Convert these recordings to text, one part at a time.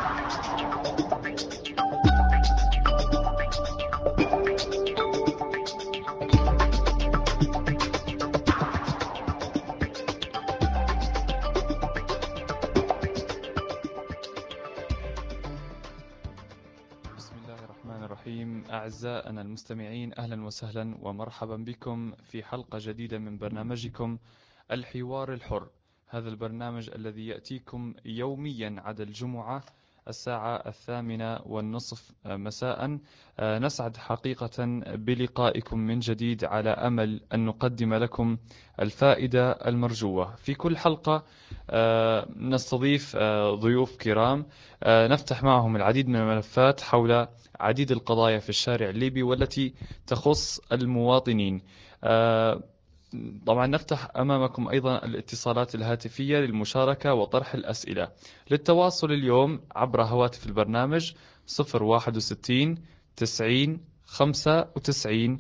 أعزائنا المستمعين، أهلا وسهلا ومرحبا بكم في حلقة جديدة من برنامجكم الحوار الحر. هذا البرنامج الذي يأتيكم يوميا عدا الجمعة الساعة 8:30 مساء. نسعد حقيقة بلقائكم من جديد على أمل أن نقدم لكم الفائدة المرجوة. في كل حلقة نستضيف ضيوف كرام نفتح معهم العديد من الملفات حول عديد القضايا في الشارع الليبي والتي تخص المواطنين. طبعا نفتح أمامكم أيضا الاتصالات الهاتفية للمشاركة وطرح الأسئلة. للتواصل اليوم عبر هواتف البرنامج 061 90 95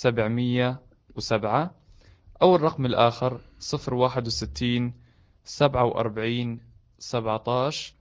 707 أو الرقم الآخر 061 47 17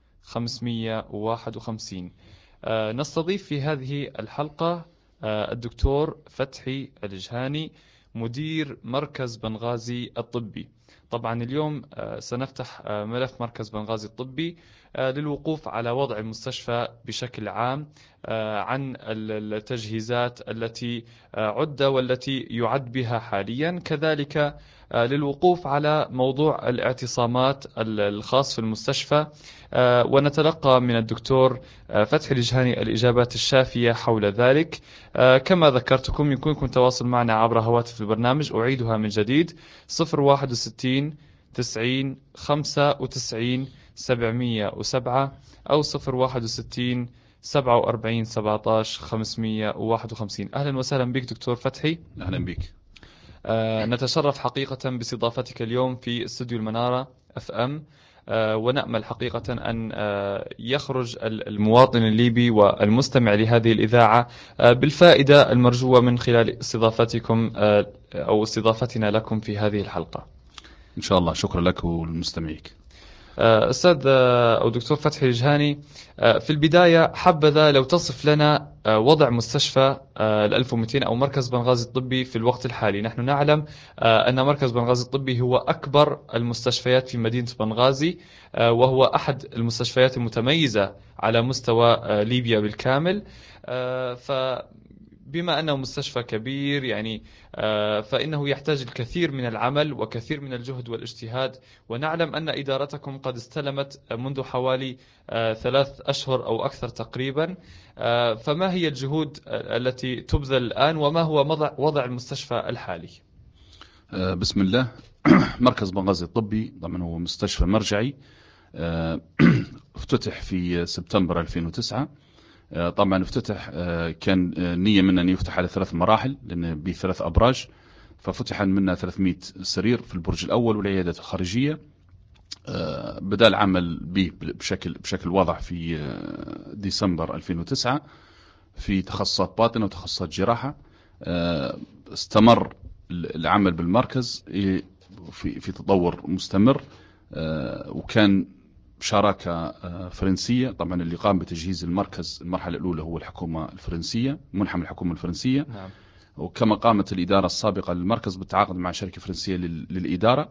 551. نستضيف في هذه الحلقة الدكتور فتحي الجهاني، مدير مركز بنغازي الطبي. طبعا اليوم سنفتح ملف مركز بنغازي الطبي للوقوف على وضع المستشفى بشكل عام، عن التجهيزات التي عد والتي يعد بها حاليا، كذلك للوقوف على موضوع الاعتصامات الخاص في المستشفى، ونتلقى من الدكتور فتحي الجهاني الإجابات الشافية حول ذلك. كما ذكرتكم يمكنكم التواصل معنا عبر هواتف البرنامج، أعيدها من جديد 061 90 95 707 أو 061 47 17 551. أهلا وسهلا بك دكتور فتحي. أهلا بك. نتشرف حقيقة باستضافتك اليوم في استوديو المنارة FM، ونأمل حقيقة أن يخرج المواطن الليبي والمستمع لهذه الإذاعة بالفائدة المرجوة من خلال استضافتكم أو استضافتنا لكم في هذه الحلقة إن شاء الله. شكرا لك ولمستمعيك. أستاذ أو دكتور فتحي الجهاني، في البداية حبذا لو تصف لنا وضع مستشفى 1200 أو مركز بنغازي الطبي في الوقت الحالي. نحن نعلم أن مركز بنغازي الطبي هو أكبر المستشفيات في مدينة بنغازي، وهو أحد المستشفيات المتميزة على مستوى ليبيا بالكامل. بما أنه مستشفى كبير يعني فإنه يحتاج الكثير من العمل وكثير من الجهد والاجتهاد، ونعلم أن إدارتكم قد استلمت منذ حوالي 3 أشهر أو أكثر تقريبا. فما هي الجهود التي تبذل الآن وما هو وضع المستشفى الحالي؟ بسم الله. مركز بنغازي الطبي طبعا هو مستشفى مرجعي، افتتح في سبتمبر 2009. طبعا افتتح كان نية من أن يفتح على 3 مراحل، لأن ب3 أبراج، ففتح منها 300 سرير في البرج الأول والعيادات الخارجية. بدأ العمل به بشكل واضح في ديسمبر 2009 في تخصصات باطنة وتخصصات جراحة. استمر العمل بالمركز في تطور مستمر، وكان شراكة فرنسية. طبعا اللي قام بتجهيز المركز المرحلة الأولى هو الحكومة الفرنسية، منحة من الحكومة الفرنسية. نعم. وكما قامت الإدارة السابقة للمركز بالتعاقد مع شركة فرنسية للإدارة.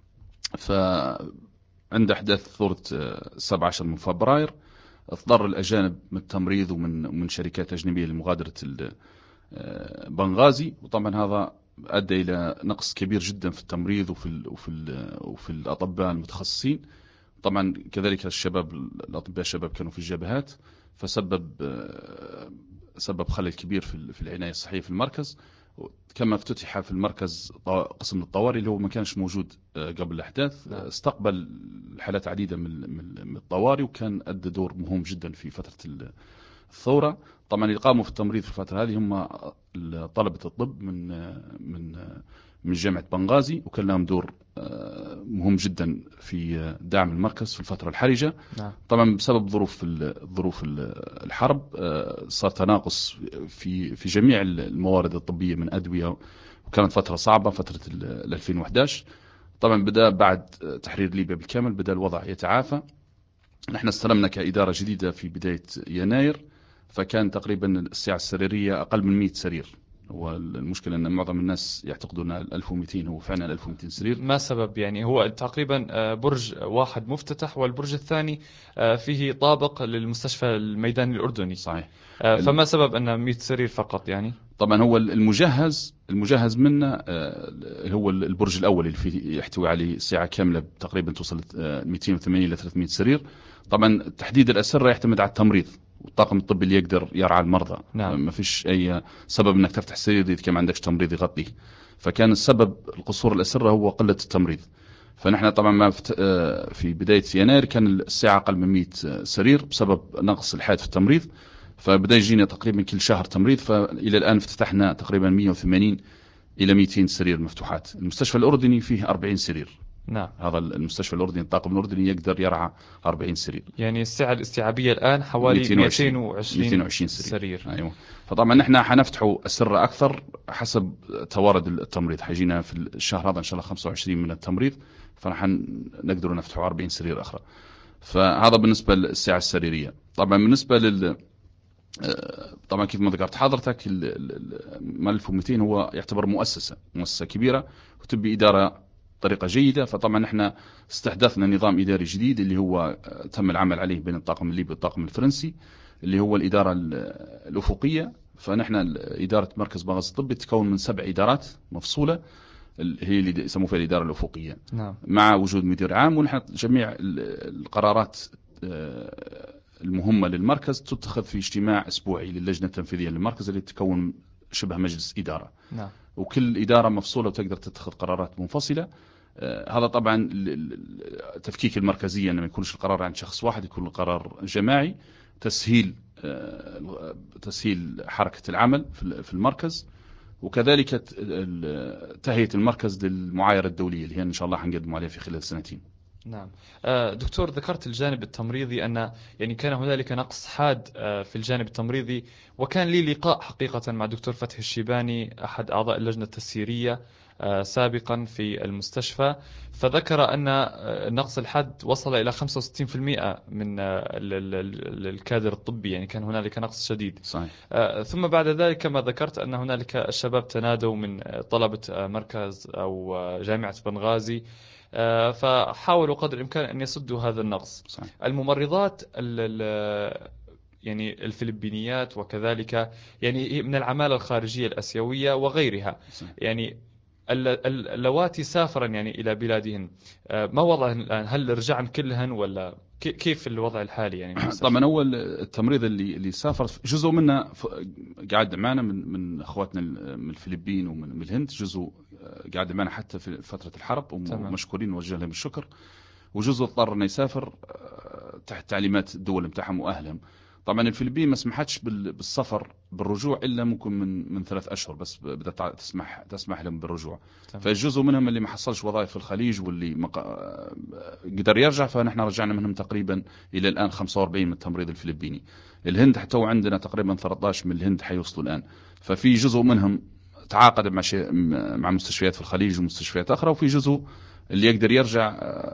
فعند أحداث ثورة 17 من فبراير اضطر الأجانب من التمريض ومن شركات أجنبية لمغادرة بنغازي، وطبعا هذا أدى إلى نقص كبير جدا في التمريض وفي الأطباء المتخصصين. طبعا كذلك الأطباء الشباب كانوا في الجبهات، سبب خلل كبير في العناية الصحية في المركز. كما افتتح في المركز قسم الطوارئ اللي هو ما كانش موجود قبل الأحداث. استقبل حالات عديدة من الطوارئ، وكان أدى دور مهم جدا في فترة الثورة. طبعا اللي قاموا في التمريض في الفترة هذه هم طلبة الطب من جامعة بنغازي، وكان لهم دور مهم جدا في دعم المركز في الفترة الحرجة. نعم. طبعا بسبب ظروف الحرب صار تناقص في جميع الموارد الطبية من أدوية، وكانت فترة صعبة، فترة 2011. طبعا بدأ بعد تحرير ليبيا بالكامل بدأ الوضع يتعافى، نحن استلمنا كإدارة جديدة في بداية يناير، فكان تقريبا السعة السريرية أقل من 100 سرير. والمشكلة أن معظم الناس يعتقدون 1200 هو فعلا 1200 سرير. ما سبب يعني؟ هو تقريبا برج واحد مفتتح، والبرج الثاني فيه طابق للمستشفى الميداني الأردني. صحيح. فما سبب أن 100 سرير فقط يعني؟ طبعا هو المجهز منا هو البرج الأول اللي فيه يحتوي عليه سعة كاملة تقريبا توصل 280 إلى 300 سرير. طبعا تحديد الأسرة يعتمد على التمريض والطاقم الطبي اللي يقدر يرعى المرضى. نعم. ما فيش أي سبب أنك تفتح سرير إذا كان ما عندكش تمريض يغطيه. فكان السبب القصور الأسرة هو قلة التمريض. فنحن طبعا ما في بداية يناير كان السعة أقل من 100 سرير بسبب نقص الحاد في التمريض. فبدأ يجينا تقريبا كل شهر تمريض، فإلى الآن افتتحنا تقريبا 180 إلى 200 سرير مفتوحات. المستشفى الأردني فيه 40 سرير. نعم. هذا المستشفى الأردني الطاقم الأردني يقدر يرعى 40 سرير. يعني السعة الاستيعابية الآن حوالي 220 سرير. أيوة. فطبعا نحن حنفتحوا أسرة أكثر حسب توارد التمريض. حيجينا في الشهر هذا إن شاء الله 25 من التمريض، فنحن نقدر نفتحوا 40 سرير أخرى. فهذا بالنسبة للسعة السريرية. طبعا بالنسبة طبعا كيف ما ذكرت حضرتك 1200 هو يعتبر مؤسسة كبيرة وتبي إدارة طريقة جيدة. فطبعا نحن استحدثنا نظام إداري جديد اللي هو تم العمل عليه بين الطاقم الليبي والطاقم الفرنسي، اللي هو الإدارة الأفقية. فنحن إدارة مركز بنغازي الطبي تتكون من 7 إدارات مفصولة، هي اللي يسموها فيها الإدارة الأفقية. نعم. مع وجود مدير عام. ونحن جميع القرارات المهمة للمركز تتخذ في اجتماع أسبوعي للجنة التنفيذية للمركز اللي تكون شبه مجلس إدارة. نعم. وكل إدارة مفصولة وتقدر تتخذ قرارات منفصلة. هذا طبعا تفكيك المركزية، أنه ما يكونش القرار عند شخص واحد، يكون القرار جماعي. تسهيل حركة العمل في المركز، وكذلك تهيئة المركز للمعايرة الدولية اللي هي إن شاء الله حنقدم عليها في خلال 2 سنين. نعم. دكتور، ذكرت الجانب التمريضي أن يعني كان هنالك نقص حاد في الجانب التمريضي، وكان لي لقاء حقيقة مع دكتور فتحي الشيباني أحد أعضاء اللجنة التسييرية سابقا في المستشفى، فذكر أن النقص الحاد وصل إلى 65% من الكادر الطبي، يعني كان هنالك نقص شديد. صحيح. ثم بعد ذلك كما ذكرت أن هنالك الشباب تنادوا من طلبة مركز أو جامعة بنغازي، فحاولوا قدر الإمكان أن يسدوا هذا النقص. صحيح. الممرضات يعني الفلبينيات وكذلك يعني من العمالة الخارجية الأسيوية وغيرها. صحيح. يعني اللواتي سافرن يعني إلى بلادهن، ما وضعهن الآن؟ هل رجعن كلهن ولا كيف الوضع الحالي يعني؟ طبعا أول التمريض اللي سافر جزء منه قاعد معنا من أخواتنا من الفلبين ومن الهند، جزء قاعد معنا حتى في فترة الحرب ومشكورين نوجه لهم الشكر، وجزء اضطر انه يسافر تحت تعليمات الدول بتاعهم واهلهم. طبعا الفلبين ما سمحتش بالسفر بالرجوع الا ممكن من 3 أشهر بس بدأت تسمح لهم بالرجوع. فالجزء منهم اللي ما حصلش وظائف في الخليج واللي قدر يرجع، فنحن رجعنا منهم تقريبا الى الان 45 من التمريض الفلبيني. الهند حتى عندنا تقريبا 13 من الهند حيوصلوا الان. ففي جزء منهم تعاقد مع مستشفيات في الخليج ومستشفيات اخرى، وفي جزء اللي يقدر يرجع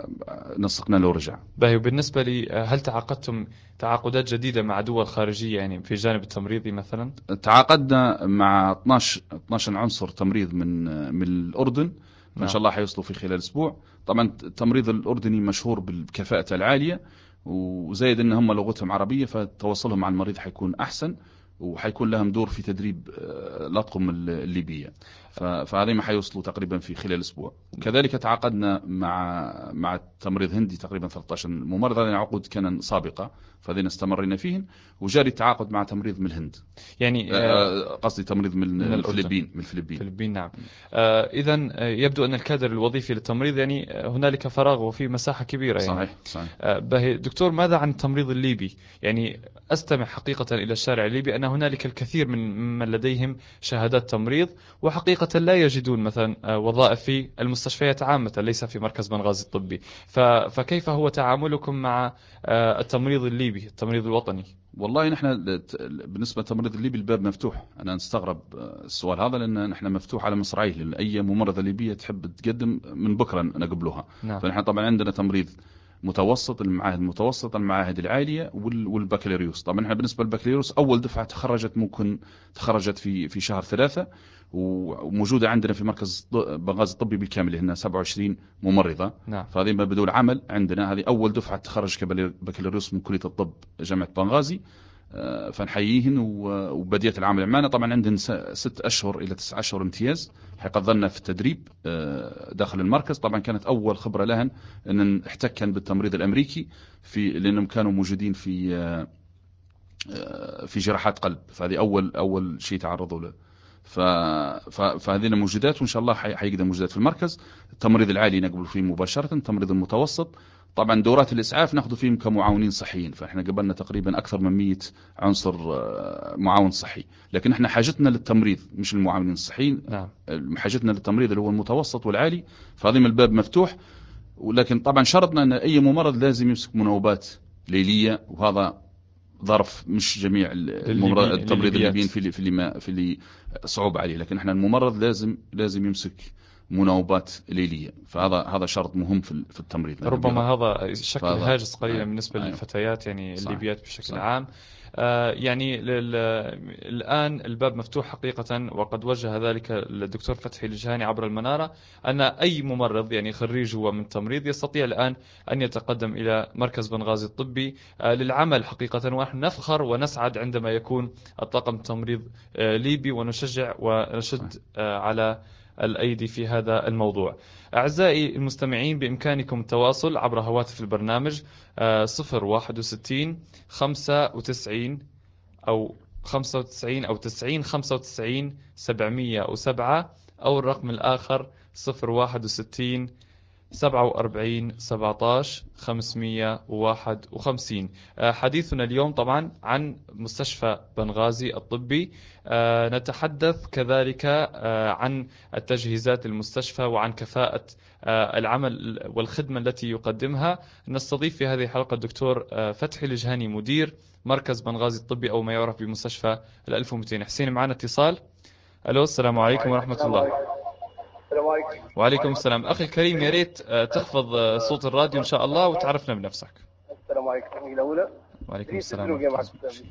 نسقنا له رجع. باهي. وبالنسبة لي، هل تعاقدتم تعاقدات جديدة مع دول خارجية يعني في جانب التمريضي مثلا؟ تعاقدنا مع 12 عنصر تمريض من الأردن، فإن شاء الله حيوصلوا في خلال أسبوع. طبعا التمريض الأردني مشهور بكفاءته العالية، وزايد إن هم لغتهم عربية، فتواصلهم مع المريض حيكون أحسن، وحيكون لهم دور في تدريب الأطقم الليبية. فهذه ما حيوصلوا تقريبا في خلال أسبوع. كذلك تعاقدنا مع التمريض هندي تقريبا 13 ممرض، هذه عقود كان سابقة فهذين استمرينا فيهن، وجاري التعاقد مع تمريض من الهند، يعني قصدي تمريض من الفلبين. نعم. إذن يبدو أن الكادر الوظيفي للتمريض يعني هنالك فراغ وفي مساحة كبيرة يعني. صحيح. دكتور، ماذا عن التمريض الليبي؟ يعني أستمع حقيقة إلى الشارع الليبي أن هنالك الكثير من لديهم شهادات تمريض، وحقيقة لا يجدون مثلا وظائف في المستشفيات عامة، ليس في مركز بنغازي الطبي. فكيف هو تعاملكم مع التمريض الليبي، التمريض الوطني؟ والله نحن بالنسبة للتمريض الليبي الباب مفتوح. أنا نستغرب السؤال هذا، لأن نحن مفتوح على مصراعيه، لأن أي ممرضة ليبية تحب تقدم من بكرة نقبلها. نعم. فنحن طبعا عندنا تمريض متوسط، المعاهد المتوسطة، المعاهد العالية والبكالوريوس. طبعا احنا بالنسبة للبكالوريوس أول دفعة تخرجت في شهر 3، وموجودة عندنا في مركز بنغازي الطبي بالكامل، هنا 27 ممرضة. نعم. فهذه بدون عمل عندنا، هذه أول دفعة تخرج كبكالوريوس من كلية الطب جامعة بنغازي. فنحييهن، وبديت العمل معنا. طبعا عندنا 6 أشهر إلى 9 أشهر امتياز، حيقضلنا في التدريب داخل المركز. طبعا كانت أول خبرة لهن أن احتكن بالتمريض الأمريكي، لأنهم كانوا موجودين في جراحات قلب، فهذه أول شيء تعرضوا له. فهذه موجودات، وإن شاء الله حيقدم موجودات في المركز. التمريض العالي نقبل فيه مباشرة، التمريض المتوسط طبعا دورات الإسعاف ناخذ فيهم كمعاونين صحيين، فإحنا قبلنا تقريبا أكثر من 100 عنصر معاون صحي. لكن إحنا حاجتنا للتمريض مش المعاونين الصحيين. نعم. حاجتنا للتمريض اللي هو المتوسط والعالي، فهذه الباب مفتوح. ولكن طبعا شرطنا أن أي ممرض لازم يمسك مناوبات ليلية، وهذا ظرف مش جميع التمريض الليبيين في اللي صعوبة عليه. لكن احنا الممرض لازم يمسك مناوبات ليلية، فهذا شرط مهم في التمريض. ربما هذا شكل هاجس قليلا بالنسبة أيوه. للفتيات يعني الليبيات بشكل صحيح. عام. يعني الآن الباب مفتوح حقيقة، وقد وجه ذلك الدكتور فتحي الجهاني عبر المنارة، أن أي ممرض يعني خريج هو من تمريض يستطيع الآن أن يتقدم إلى مركز بنغازي الطبي للعمل حقيقة. ونحن نفخر ونسعد عندما يكون الطاقم التمريض ليبي، ونشجع ونشد على الأيدي في هذا الموضوع. أعزائي المستمعين، بإمكانكم التواصل عبر هواتف البرنامج 061 95 أو 95 أو 90 95 707، أو الرقم الآخر 061 47 17 551. حديثنا اليوم طبعا عن مستشفى بنغازي الطبي. نتحدث كذلك عن التجهيزات المستشفى وعن كفاءة العمل والخدمة التي يقدمها. نستضيف في هذه الحلقة الدكتور فتحي الجهاني، مدير مركز بنغازي الطبي، أو ما يعرف بمستشفى 1200. حسين، معنا اتصال. ألو، السلام عليكم ورحمة الله. السلام عليكم. وعليكم السلام. أخي الكريم، يا ريت تخفض صوت الراديو إن شاء الله، وتعرفنا بنفسك. السلام عليكم. الأولى وعليكم السلام. الدروقي معك.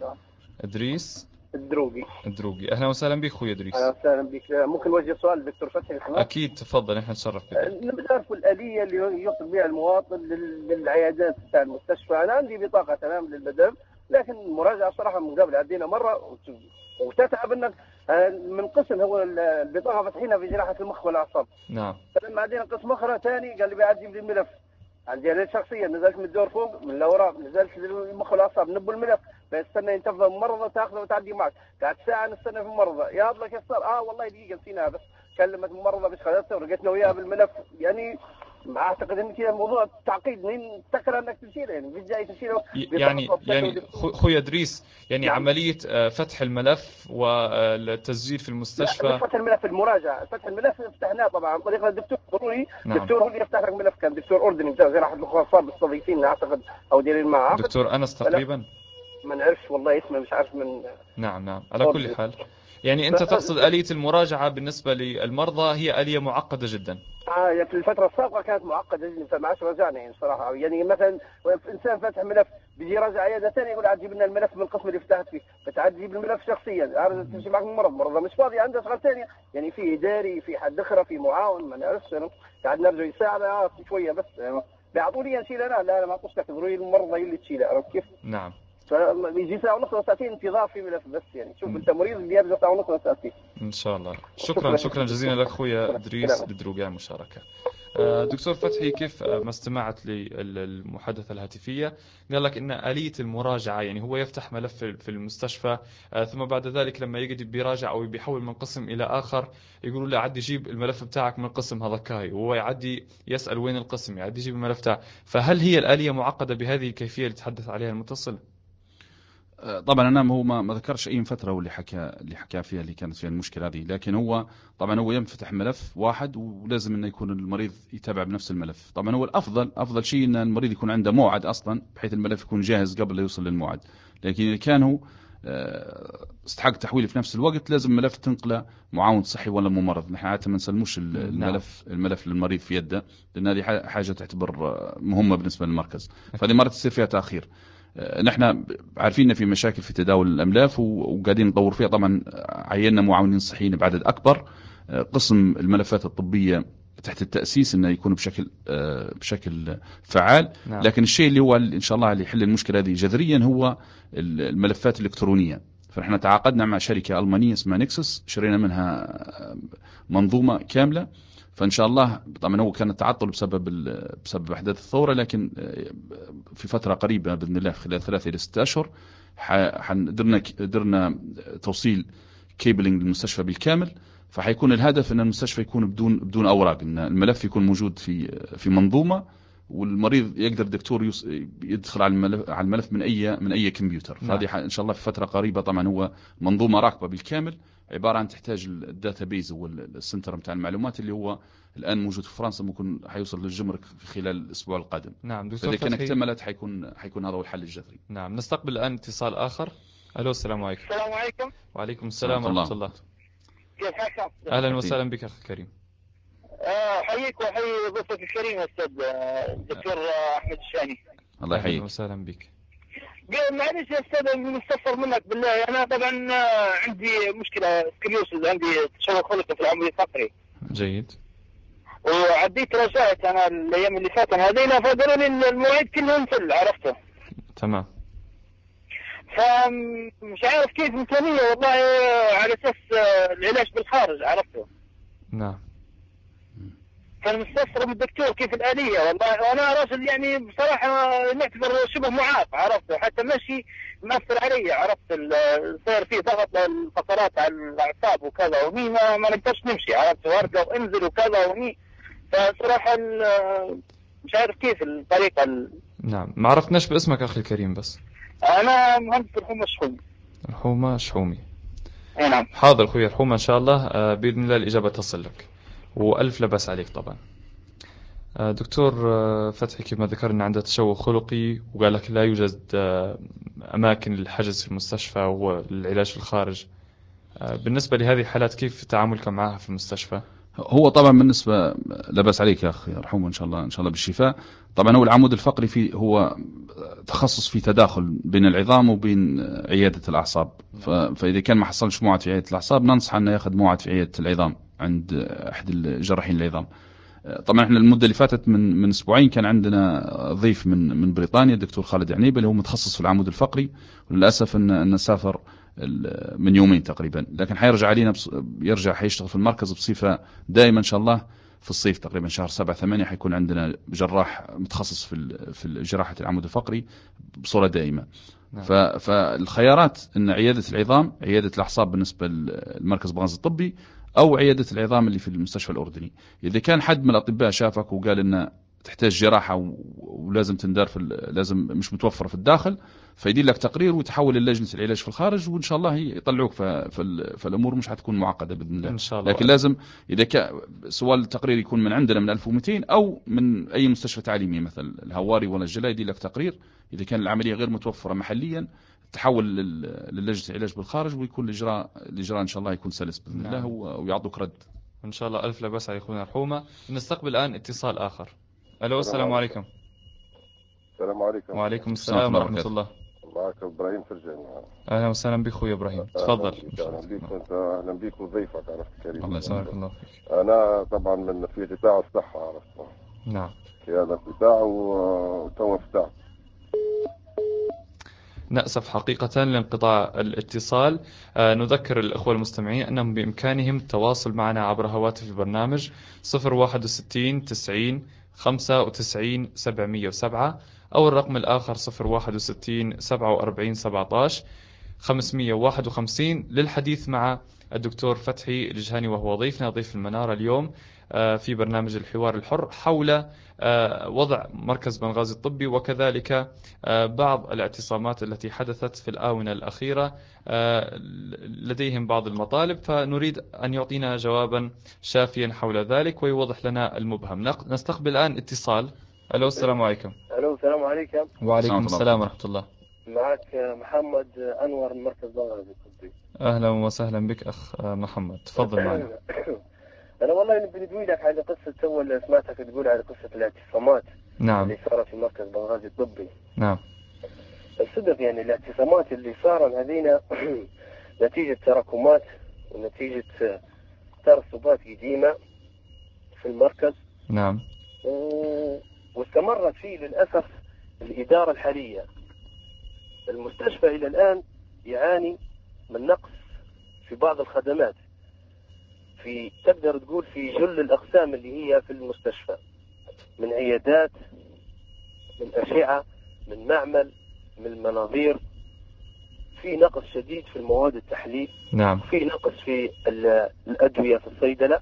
إدريس الدروقي. أهلا وسهلا بك أخوي إدريس. أهلا وسهلا بك. ممكن نوجه سؤال للدكتور فتحي؟ أكيد، تفضل، نحن نتشرف بك. نبي نعرف الآلية اللي يوصل بها المواطن للعيادات تاع المستشفى. أنا عندي بطاقة تمام للبدل، لكن المراجعة صراحة من قبل عدينا مرة وتتعب انك من قسم، هو البطاقة فاتحينها في جراحة المخ والأعصاب. نعم. فلما عدينا قسم أخرى ثاني قال لي بعد جيب لي الملف. عندي أنا شخصيا نزلت من الدور فوق من الأوراق، نزلت للمخ والأعصاب، نبوا الملف فيستنى ينتفض الممرضة تاخذه وتعدي معك. قعدت ساعة نستنى في الممرضة، يا الله كيف صار؟ والله دقيقة نسيناها، بس كلمت الممرضة بس خذتها ورقتنا وياها بالملف. يعني اعتقد ان كذا الموضوع تعقيد، مين تكره انك تشيله؟ يعني في الجاي تشيله يعني اخوي ادريس، يعني نعم. عمليه فتح الملف والتسجيل في المستشفى. فتح الملف، المراجعه، فتح الملف فتحناه طبعا عن طريق الدكتور ضروري. نعم. الدكتور هو اللي يفتح لك الملف، كان دكتور اردني بتاع جراحه المخ والاعصاب مستضيفين اعتقد او دايرين معه دكتور انس تقريبا، ما نعرفش والله اسمه، مش عارف من. نعم على كل حال، يعني انت تقصد آلية المراجعة بالنسبة للمرضى هي آلية معقدة جدا. يعني في الفترة السابقة كانت معقدة جدا، فما عادش رجعنا يعني صراحة. يعني مثلا انسان فاتح ملف بيجي راجع عيادة ثانية يقول عاد جيب لنا الملف من القسم اللي فتحت فيه، فتعاد تجيب الملف شخصيا، عارف تمشي معك من مرضى مش فاضي عنده شغل ثانية، يعني في إداري، في حد أخرى، في معاون، ما نعرفش أنا قاعد نرجع يساعد شوية بس بيعطوا لي نشيل أنا، لا ما أعطوش لك، ضروري المرضى هي اللي تشيله، عرفت كيف؟ نعم. فيجي ساعة ونص وساعتين انتظار في ملف بس، يعني شوف انت مريض اللي يرجع ساعة ونص وساعتين. ان شاء الله. شكرا جزيلا لك اخويا ادريس الدروقي على المشاركة. دكتور فتحي، كيف ما استمعت للمحادثة الهاتفية؟ قال لك ان آلية المراجعة يعني هو يفتح ملف في المستشفى، ثم بعد ذلك لما يجي بيراجع او بيحول من قسم الى اخر يقولوا له عدي جيب الملف بتاعك من القسم هذا كاي، وهو يعدي يسأل وين القسم، يعدي يجيب الملف بتاعه. فهل هي الآلية معقدة بهذه الكيفية اللي تحدث عليها المتصل؟ طبعا انا هو ما ذكرش اي فتره واللي حكى فيها اللي كانت فيها المشكله هذه، لكن هو طبعا هو ينفتح ملف واحد ولازم انه يكون المريض يتابع بنفس الملف. طبعا هو افضل شيء ان المريض يكون عنده موعد اصلا، بحيث الملف يكون جاهز قبل لا يوصل للموعد. لكن كان هو استحق تحويله في نفس الوقت، لازم ملف تنقله معاون صحي ولا ممرض. نحن عادة ما نسلموش الملف للمريض في يده، لأن هذه حاجة تعتبر مهمة بالنسبة للمركز، فهذه مرات تصير فيها تأخير. نحن عارفين في مشاكل في تداول الأملاف وقاعدين نطور فيها. طبعا عيننا معاونين صحيين بعدد أكبر. قسم الملفات الطبية تحت التأسيس انه يكون بشكل فعال. لكن الشيء اللي هو ان شاء الله اللي يحل المشكلة هذه جذريا هو الملفات الإلكترونية. فنحن تعاقدنا مع شركة ألمانية اسمها نيكسس، شرينا منها منظومة كاملة. فإن شاء الله طبعا هو كان التعطل بسبب أحداث الثورة، لكن في فترة قريبة بإذن الله خلال 3 إلى 6 أشهر قدرنا توصيل كيبلينج للمستشفى بالكامل. فحيكون الهدف أن المستشفى يكون بدون أوراق، أن الملف يكون موجود في منظومة، والمريض يقدر الدكتور يدخل على الملف من أي كمبيوتر. فهذه إن شاء الله في فترة قريبة. طبعا هو منظومة راكبة بالكامل، عبارة عن تحتاج الداتابيز والسنتر متاع المعلومات اللي هو الآن موجود في فرنسا، ممكن حيوصل للجمرك في خلال الأسبوع القادم. نعم دكتور فإذا كان اكتملت حيكون هذا هو الحل الجذري. نعم نستقبل الآن اتصال آخر. ألو السلام عليكم. السلام عليكم. وعليكم السلام ورحمة الله. كيف حالك؟ أهلا وسهلا بك أخي الكريم. حييك وحيي ضيفك الكريم أستاذ الدكتور أحمد الشاني. الله يحييك. أهلا وسهلا بك. معلش يا أستاذ مستفسر منك بالله. أنا طبعا عندي مشكلة سكليوسز، عندي تشوه خلقي في العمود الفقري. جيد. وعديت رجعت أنا الأيام اللي فاتت هذين، فقالوا لي المواعيد كلهم فل، عرفته. تمام. فمش عارف كيف إمكانية والله على أساس العلاج بالخارج، عرفته. نعم. فالمستفسر من الدكتور كيف الآلية والله. وأنا راجل يعني بصراحة نعتبر شبه معاق، عرفته، حتى ماشي مأثر علي، عرفت صار فيه ضغط الفقرات على الأعصاب وكذا، ومي ما نقدرش نمشي، عرفت، وارجع وانزل وكذا ومي. فصراحة مش عارف كيف الطريقة. نعم ما عرفناش باسمك أخي الكريم بس. أنا مهندس رحومة الشحومي. رحومة شحومي. نعم. حاضر أخوي رحومة، إن شاء الله بإذن الله الإجابة تصل لك، وألف لا بأس عليك طبعا. دكتور فتحي كما ذكرنا عنده تشوه خلقي، وقال لك لا يوجد أماكن للحجز في المستشفى والعلاج في الخارج. بالنسبة لهذه الحالات كيف تعاملكم معها في المستشفى؟ هو طبعا بالنسبة لا بأس عليك يا أخي رحوم، إن شاء الله بالشفاء. طبعا هو العمود الفقري هو تخصص في تداخل بين العظام وبين عيادة الأعصاب. فإذا كان ما حصلش موعد في عيادة الأعصاب ننصح أنه يأخذ موعد في عيادة العظام عند أحد الجراحين العظام. طبعا احنا المدة اللي فاتت من أسبوعين كان عندنا ضيف من بريطانيا الدكتور خالد عنيبة اللي هو متخصص في العمود الفقري، وللأسف أن سافر من يومين تقريبا، لكن حيرجع علينا حيشتغل في المركز بصفة دائما إن شاء الله. في الصيف تقريبا شهر 7-8 حيكون عندنا جراح متخصص في جراحة العمود الفقري بصورة دائمة. فالخيارات أن عيادة العظام، عيادة الأعصاب بالنسبة للمركز بنغازي الطبي، أو عيادة العظام اللي في المستشفى الأردني. إذا كان حد من الأطباء شافك وقال إنه تحتاج جراحة ولازم تندار لازم مش متوفرة في الداخل، فيدير لك تقرير وتحول للجنة العلاج في الخارج، وإن شاء الله يطلعوك. فالأمور مش هتكون معقدة بإذن الله إن شاء الله. لكن لازم إذا كان سؤال التقرير يكون من عندنا من 1200 أو من أي مستشفى تعليمي مثل الهواري ولا الجلاء، يدير لك تقرير. إذا كان العملية غير متوفرة محليا تحول للجنة العلاج بالخارج، ويكون الإجراء إن شاء الله يكون سلس بإذن الله، ويعطوك رد إن شاء الله. ألف لا بأس على أخونا رحومة. نستقبل الآن اتصال آخر. ألو السلام عليكم. السلام عليكم. وعليكم السلام ورحمة الله. معك إبراهيم فرجاني. أهلا وسهلا بك أخوي إبراهيم، تفضل. أهلا بك وضيفك عرفت كريم. الله يسلمك. الله فيك. أنا طبعا من في قطاع الصحة عرفت. نعم. في هذا القطاع وتو فتح. نأسف حقيقة لانقطاع الاتصال. نذكر الأخوة المستمعين أنهم بإمكانهم التواصل معنا عبر هواتف البرنامج 061 90 95 707 أو الرقم الآخر 061 47 17 551 للحديث مع الدكتور فتحي الجهاني، وهو ضيفنا ضيف المنارة اليوم في برنامج الحوار الحر حول وضع مركز بنغازي الطبي، وكذلك بعض الاعتصامات التي حدثت في الآونة الأخيرة. لديهم بعض المطالب، فنريد أن يعطينا جوابا شافيا حول ذلك ويوضح لنا المبهم. نستقبل الآن اتصال. ألو السلام عليكم. الو السلام عليكم. وعليكم السلام ورحمة الله. معك محمد أنور من مركز بنغازي الطبي. أهلا وسهلا بك أخ محمد، تفضل معنا. أنا والله نبي ندوي لك على قصة اللي سمعتك تقول على قصة الاعتصامات نعم. اللي صارت في مركز بنغازي الطبي. نعم. الصدق يعني الاعتصامات اللي صارت هذينا نتيجة تراكمات ونتيجة ترسبات قديمة في المركز. نعم. واستمرت فيه للأسف الإدارة الحالية. المستشفى إلى الآن يعاني من نقص في بعض الخدمات، تقدر تقول في جل الأقسام اللي هي في المستشفى، من عيادات، من أشعة، من معمل، من المناظير. في نقص شديد في المواد التحليل. نعم. في نقص في الأدوية في الصيدلة،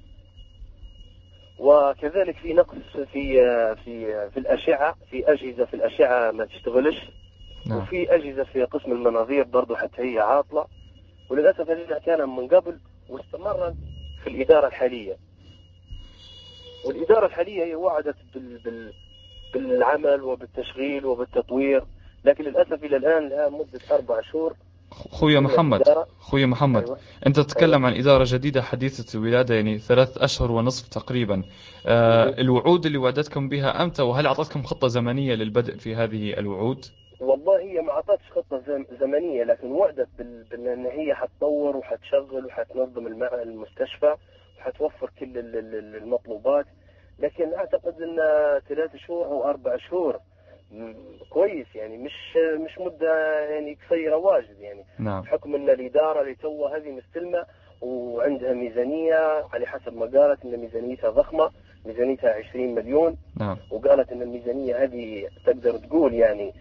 وكذلك في نقص في الأشعة، في أجهزة في الأشعة ما تشتغلش. نعم. وفي أجهزة في قسم المناظير برضو حتى هي عاطلة. وللأسف هذا كان من قبل واستمر في الإدارة الحالية. والإدارة الحالية هي وعدت بالعمل وبالتشغيل وبالتطوير، لكن للأسف إلى الآن لها مدة 4 شهور. خويا محمد أيوة. أنت تتكلم أيوة. عن إدارة جديدة حديثة الولادة، يعني 3 أشهر ونصف تقريبا. الوعود اللي وعدتكم بها أمتى؟ وهل أعطتكم خطة زمنية للبدء في هذه الوعود؟ والله هي ما أعطتش خطة زمنية، لكن وعدت بأن هي حتطور وحتشغل وحتنظم المستشفى وحتوفر كل المطلوبات. لكن أعتقد أن 3 شهور أو 4 شهور كويس، يعني مش مدة يعني قصيرة واجد يعني. نعم. بحكم أن الإدارة اللي توها هذه مستلمة وعندها ميزانية على حسب ما قالت أن ميزانيتها ضخمة، ميزانيتها 20 مليون. نعم. وقالت أن الميزانية هذه تقدر تقول يعني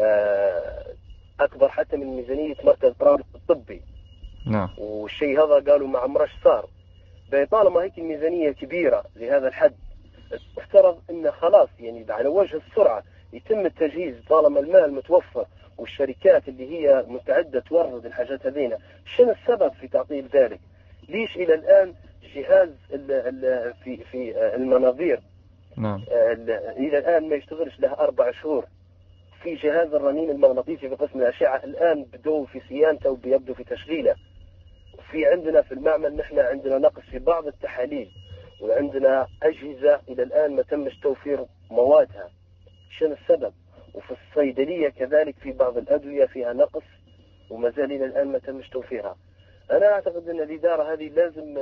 أكبر حتى من ميزانية مركز برامج الطبي. نعم. والشيء هذا قالوا ما عمرش صار. طالما هيك الميزانية كبيرة لهذا الحد، افترض أنه خلاص يعني على وجه السرعة يتم التجهيز طالما المال متوفر والشركات اللي هي مستعدة تورد الحاجات هذينا. شنو السبب في تعطيل ذلك؟ ليش إلى الآن جهاز في المناظير نعم. إلى الآن ما يشتغلش له 4 شهور؟ في جهاز الرنين المغناطيسي في قسم الأشعة الآن بدوا في صيانته وبيبدوا في تشغيله. في عندنا في المعمل نحن عندنا نقص في بعض التحاليل، وعندنا أجهزة إلى الآن ما تمش توفير موادها. شنو السبب؟ وفي الصيدلية كذلك في بعض الأدوية فيها نقص وما زال إلى الآن ما تمش توفيرها. أنا أعتقد أن الإدارة هذه لازم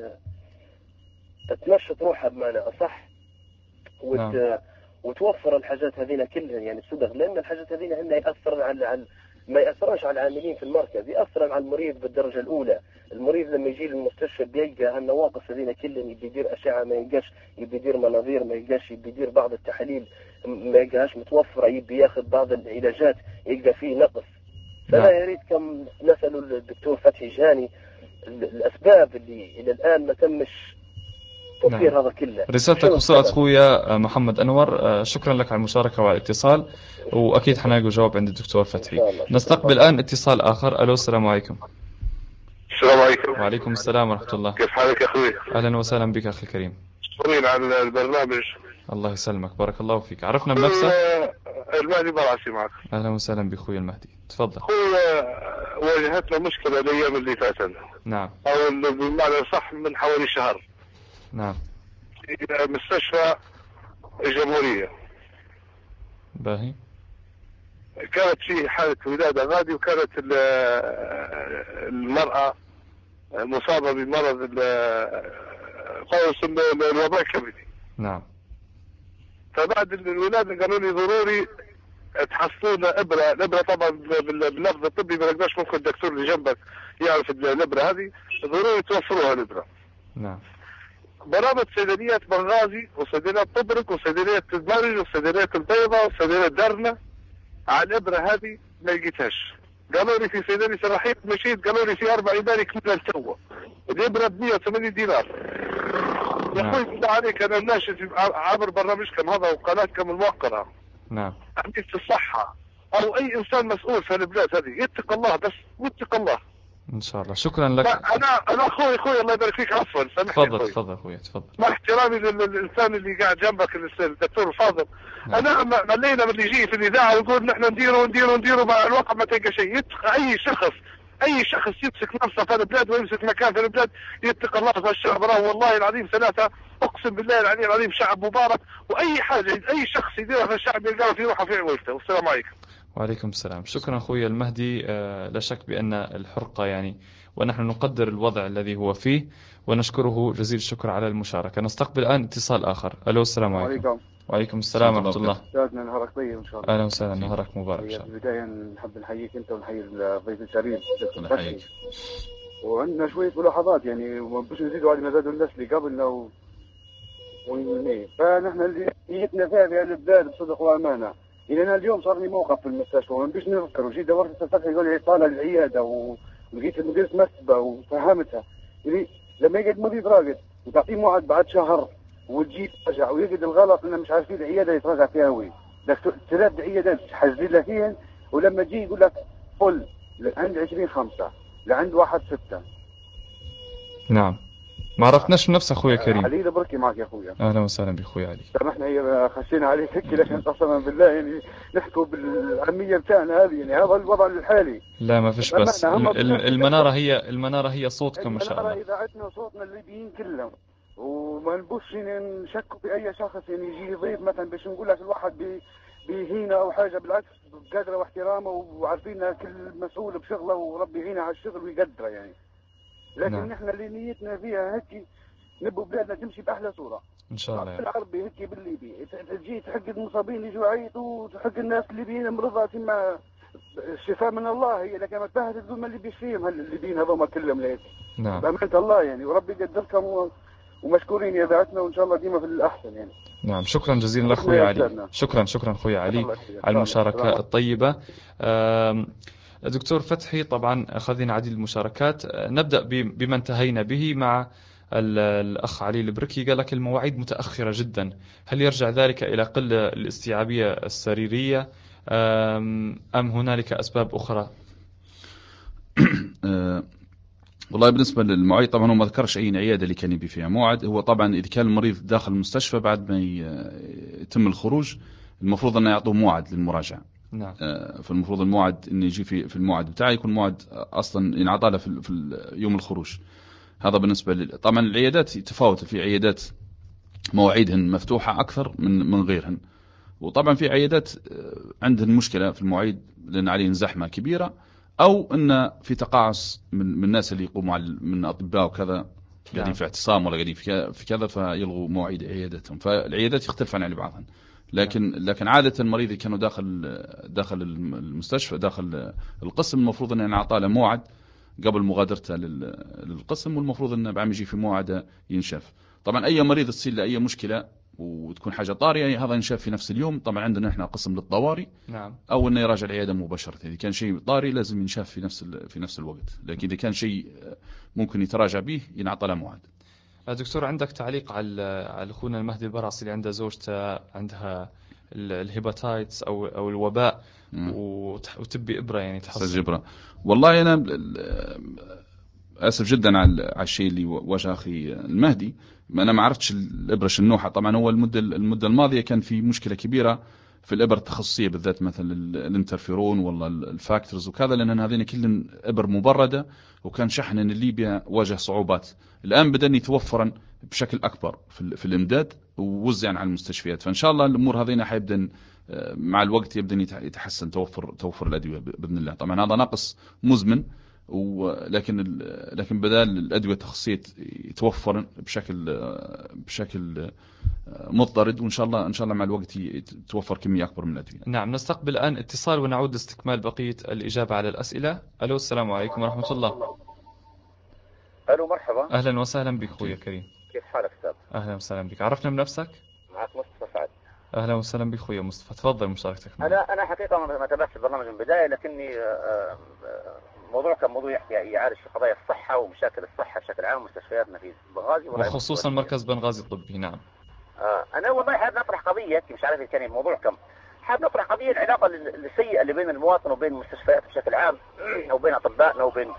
تنشط روحها بمعنى أصح وتوفر الحاجات هذينا كلها يعني الصدق، لأن الحاجات هذينا هن يأثر على ما يأثرش على العاملين في المركز، يأثر على المريض بالدرجة الأولى. المريض لما يجي للمستشفى بيلقى هالنواقص هذينا كلهم، يبي يدير أشعة ما يلقاش، يبي يدير مناظير ما يلقاش، يبي يدير بعض التحاليل ما يلقاهاش متوفرة، يبي ياخذ بعض العلاجات يلقى فيه نقص. فأنا يا ريت كم نسألوا الدكتور فتحي جاني الأسباب اللي إلى الآن ما تمش توفير هذا كله. رسالتك وصلت خويا محمد أنور، شكرا لك على المشاركة وعلى الاتصال، وأكيد حنلاقي جواب عند الدكتور فتحي. نستقبل الآن اتصال آخر. ألو، السلام عليكم. السلام عليكم. وعليكم السلام ورحمة الله. كيف حالك يا أخوي؟ أهلا وسهلا بك أخي الكريم. شكرا على البرنامج. الله يسلمك، بارك الله فيك. عرفنا بنفسك؟ المهدي برعسي معك. أهلا وسهلا بخوي المهدي، تفضل. واجهتنا مشكلة الأيام اللي فاتت. نعم. أو بالمعنى صح من حوالي شهر. نعم. في مستشفى الجمهورية. باهي. كانت في حالة ولادة غادي، وكانت المرأة مصابة بمرض قوس الوباء الكبدي. نعم. فبعد الولادة قالوا لي ضروري تحصلوا لنا إبرة. الإبرة طبعا باللفظ الطبي ما نقدرش، ممكن الدكتور اللي جنبك يعرف الإبرة هذه، ضروري توفروها الإبرة. نعم. برامج صيدليات بنغازي وصيدليات طبرق وصيدليات الدرج وصيدليات البيضاء وصيدليات درنا على الإبرة هذه ما لقيتهاش. قالوا لي في صيدلية سراحيل مشيت قالوا لي في 4 عباري كلها التوة، الإبرة ب 180 دينار. يا أخوي بالله عليك، أنا ناشد عبر برنامجكم هذا وقناتكم الموقرة. نعم. عندك الصحة أو أي إنسان مسؤول في البلاد هذه يتق الله، بس واتق الله. إن شاء الله. شكرا لك. انا اخوي الله يبارك فيك، عفوا سامحني. تفضل أخوي تفضل. مع احترامي للانسان اللي قاعد جنبك الدكتور الفاضل. انا ملينا من اللي يجي في الاذاعه ويقول نحن نديروا مع الواقع ما تلقى شيء. اي شخص يمسك نفسه في البلاد ويمسك مكان في البلاد يتقي الله في الشعب. والله العظيم ثلاثه اقسم بالله العلي العظيم شعب مبارك، واي حاجه اي شخص يديرها في الشعب يلقاه في روحه في عويلته. والسلام عليكم. وعليكم السلام. شكرا أخوي المهدي. لا شك بأن الحرقة يعني ونحن نقدر الوضع الذي هو فيه ونشكره جزيل الشكر على المشاركة. نستقبل الآن اتصال آخر. ألو السلام عليكم. وعليكم السلام ورحمة الله. أستاذنا نهارك طيب إن شاء الله. أهلا وسهلا، نهارك مبارك إن شاء الله. بداية نحب نحييك أنت ونحيي الضيف الكريم. نحييك. وعندنا شوية ملاحظات يعني باش نزيدوا على ما زادوا الناس اللي قبلنا فنحن اللي نيتنا فيها في البلاد بصدق وأمانة. يعني أنا اليوم صار لي موقف في المستشفى وما بديش نذكر، وجيت دورت فتحي يقول لي طالع العيادة ولقيت المدير مكتبة وفهمتها. يعني لما يقعد مريض راقد وتعطيه موعد بعد شهر وتجي ترجع ويجد الغلط إنه مش عارفين العيادة يتراجع فيها وين. لك 3 عيادات حجز له فيهن، ولما تجي يقول لك فل عند 20/5 لعند 1/6. نعم، ما عرفناش نفس أخويا كريم. علي بركي معك يا أخويا. أهلا وسهلا بأخوي علي. سامحنا هي خشينا عليك هيك، لكن قسما بالله يعني نحكوا بالعامية بتاعنا هذه، يعني هذا الوضع الحالي. لا ما فيش، بس المنارة هي صوتكم إن شاء الله. المنارة إذاعتنا وصوتنا الليبيين كلهم، وما نبوش نشكوا في أي شخص يعني يجي يضيف مثلا باش نقول لك الواحد بيهينا أو حاجة، بالعكس بقدره واحترامه وعارفين كل مسؤول بشغله وربي يعينه على الشغل ويقدره يعني. لكن نعم. نحن اللي نيتنا فيها هيك نبوا بلادنا تمشي بأحلى صورة إن شاء الله. بالعربي هيك بالليبي تجي تحق المصابين يجوا يعيطوا وتحق الناس الليبيين مرضى ثم الشفاء من الله هي، لكن ما تبهت تقول ما اللي بيشفيهم الليبيين هذوما كلهم ليش. نعم. بأمانة الله يعني، وربي يقدركم ومشكورين يا ذاتنا وإن شاء الله ديما في الأحسن يعني. نعم، شكرا جزيلا لك أخوي علي. شكرا أخوي علي على المشاركة الطيبة. دكتور فتحي، طبعا أخذنا عديد المشاركات. نبدأ بما انتهينا به مع الأخ علي البركي. قال لك المواعيد متأخرة جدا، هل يرجع ذلك إلى قلة الاستيعابية السريرية أم هنالك أسباب أخرى؟ والله بالنسبة للمواعيد طبعا هو ما ذكرش أي عيادة اللي كان يبي فيها موعد. هو طبعا إذا كان المريض داخل المستشفى بعد ما يتم الخروج المفروض أنه يعطوه موعد للمراجعة. نعم. فالمفروض الموعد إنه يجي في الموعد بتاعه يكون موعد أصلا ينعطى له في يوم الخروج. هذا بالنسبة طبعا العيادات تفاوت، في عيادات مواعيدهن مفتوحة أكثر من غيرهن، وطبعا في عيادات عندهن مشكلة في المواعيد لأن عليهن زحمة كبيرة، أو أن في تقاعس من الناس اللي يقوموا من أطباء وكذا قاعدين في اعتصام ولا قاعدين في كذا فيلغوا مواعيد عيادتهم. فالعيادات يختلف عن بعضها. لكن عادة المريض اللي كانوا داخل المستشفى داخل القسم المفروض أن ينعطى له موعد قبل مغادرته للقسم، والمفروض أنه بعد يجي في موعده ينشاف. طبعا أي مريض تصير له أي مشكلة وتكون حاجة طارئة هذا ينشاف في نفس اليوم. طبعا عندنا احنا قسم للطوارئ. نعم. أو أنه يراجع العيادة مباشرة. إذا كان شيء طارئ لازم ينشاف في نفس الوقت، لكن إذا كان شيء ممكن يتراجع به ينعطى له موعد. دكتور، عندك تعليق على أخونا المهدي البرعصي اللي عنده زوجته عندها الهيباتايتس أو الوباء وتبي إبرة يعني تحصل إبرة؟ والله أنا أسف جدا على الشيء اللي واجه أخي المهدي. أنا ما عرفتش الإبرة شنوحة. طبعا هو المدة الماضية كان في مشكلة كبيرة في الإبر التخصصية بالذات مثلا الانترفيرون والله الفاكتورز وكذا، لأن هذين كلن إبر مبردة وكان شحن إن ليبيا واجه صعوبات. الآن بدأ يتوفرا بشكل أكبر في الإمداد ووزع على المستشفيات. فإن شاء الله الأمور هذين حيبدأ مع الوقت يتحسن توفر الأدوية بإذن الله. طبعا هذا نقص مزمن، لكن بدال الأدوية التخصصية يتوفر بشكل مضطرد، وإن شاء الله مع الوقت يتوفر كمية أكبر من الأدوية. نعم. نستقبل الآن اتصال ونعود لاستكمال بقية الإجابة على الأسئلة. ألو السلام عليكم ورحمة الله. ألو مرحبا. أهلا وسهلا بك خويا كريم. كيف حالك أستاذ؟ أهلا وسهلا بك. عرفنا بنفسك؟ معك مصطفى سعد. أهلا وسهلا بك خويا مصطفى، تفضل مشاركتك معنا. أنا حقيقة ما تابعت البرنامج من البداية، لكني موضوع كان موضوع يعالج في قضايا الصحة ومشاكل الصحة بشكل عام مستشفياتنا في بنغازي وخصوصا مركز بنغازي الطبي. نعم. أنا والله حاب نطرح قضية، مش عارف إذا كان الموضوع كم، حاب نطرح قضية العلاقة السيئة اللي بين المواطن وبين المستشفيات بشكل عام وبين أطبائنا وبين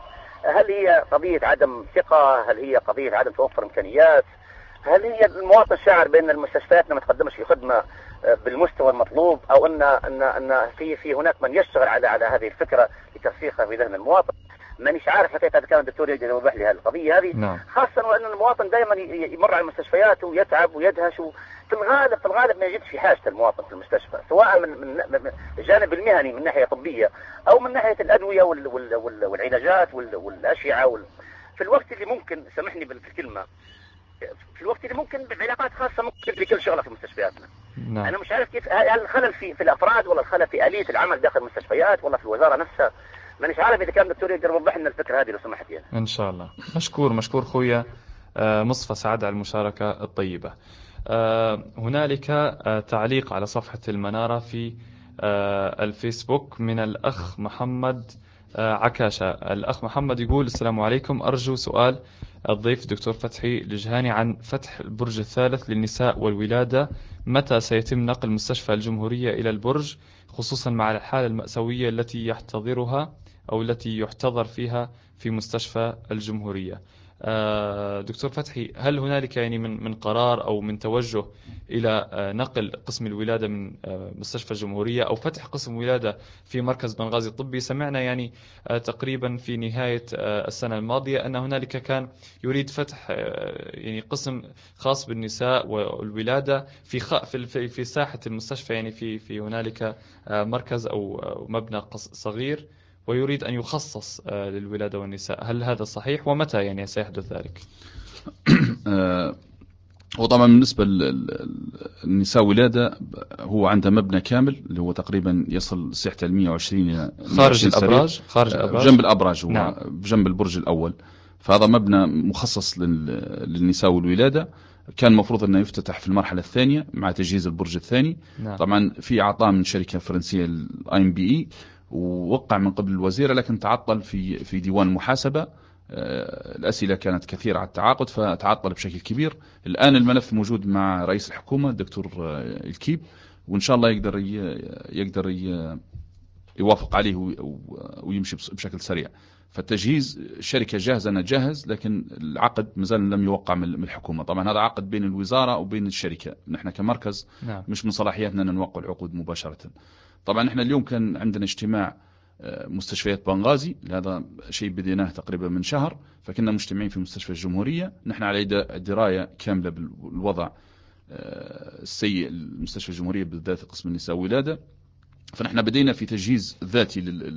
هل هي قضية عدم ثقة؟ هل هي قضية عدم توفر إمكانيات؟ هل هي المواطن شاعر بأن المستشفيات ما تقدمش في خدمة بالمستوى المطلوب، أو أن في هناك من يشتغل على هذه الفكرة لترسيخها في ذهن المواطن؟ مانيش عارف حقيقة إذا كان الدكتور يقدر يوضح لي هذه القضية هذه. نعم. خاصة وأن المواطن دائما يمر على المستشفيات ويتعب ويدهش، في الغالب ما يجدش في حاجة المواطن في المستشفى، سواء من الجانب المهني من ناحية طبية أو من ناحية الأدوية والعلاجات والأشعة في الوقت اللي ممكن، سامحني بالكلمة، في الوقت اللي ممكن بعلاقات خاصة ممكن بكل شغلة في مستشفياتنا. نعم. أنا مش عارف كيف، هل الخلل في الأفراد، ولا الخلل في آلية العمل داخل المستشفيات، ولا في الوزارة نفسها؟ مانيش عارف. إذا كان الدكتور يقدر يوضح لنا الفكرة هذه لو سمحت يعني. إن شاء الله. مشكور خويا مصطفى سعد على المشاركة الطيبة. هنالك تعليق على صفحة المنارة في الفيسبوك من الأخ محمد عكاشة. الأخ محمد يقول: السلام عليكم، أرجو سؤال الضيف دكتور فتحي الجهاني عن فتح البرج الثالث للنساء والولادة. متى سيتم نقل مستشفى الجمهورية إلى البرج، خصوصا مع الحالة المأساوية التي يحتضرها أو التي يحتضر فيها في مستشفى الجمهورية؟ دكتور فتحي، هل هنالك يعني من قرار أو من توجه إلى نقل قسم الولادة من مستشفى الجمهورية أو فتح قسم ولادة في مركز بنغازي الطبي؟ سمعنا يعني تقريبا في نهاية السنة الماضية أن هنالك كان يريد فتح يعني قسم خاص بالنساء والولادة في ساحة المستشفى، يعني في هنالك مركز أو مبنى صغير، ويريد أن يخصص للولادة والنساء. هل هذا صحيح؟ ومتى يعني سيحدث ذلك؟ وطبعا بالنسبة للنساء ولادة، هو عنده مبنى كامل اللي هو تقريبا يصل سعته 120 خارج الأبراج، جنب الأبراج، هو نعم. بجنب البرج الأول. فهذا مبنى مخصص للنساء والولادة، كان المفروض أنه يفتتح في المرحلة الثانية مع تجهيز البرج الثاني. نعم. طبعا في عطاء من شركة فرنسية IMBE، ووقع من قبل الوزير، لكن تعطل في ديوان المحاسبة. الأسئلة كانت كثيرة على التعاقد فتعطل بشكل كبير. الآن الملف موجود مع رئيس الحكومة الدكتور الكيب، وإن شاء الله يقدر يوافق عليه ويمشي بشكل سريع. فالتجهيز الشركة جاهزة، أنا جاهز، لكن العقد مازال لم يوقع من الحكومة. طبعا هذا عقد بين الوزارة وبين الشركة، نحن كمركز نعم. مش من صلاحياتنا أن نوقع العقود مباشرة. طبعا احنا اليوم كان عندنا اجتماع مستشفيات بنغازي، هذا شيء بديناه تقريبا من شهر، فكنا مجتمعين في مستشفى الجمهورية. نحن على دراية كاملة بالوضع السيء المستشفى الجمهورية بالذات قسم النساء والولادة. فنحن بدينا في تجهيز ذاتي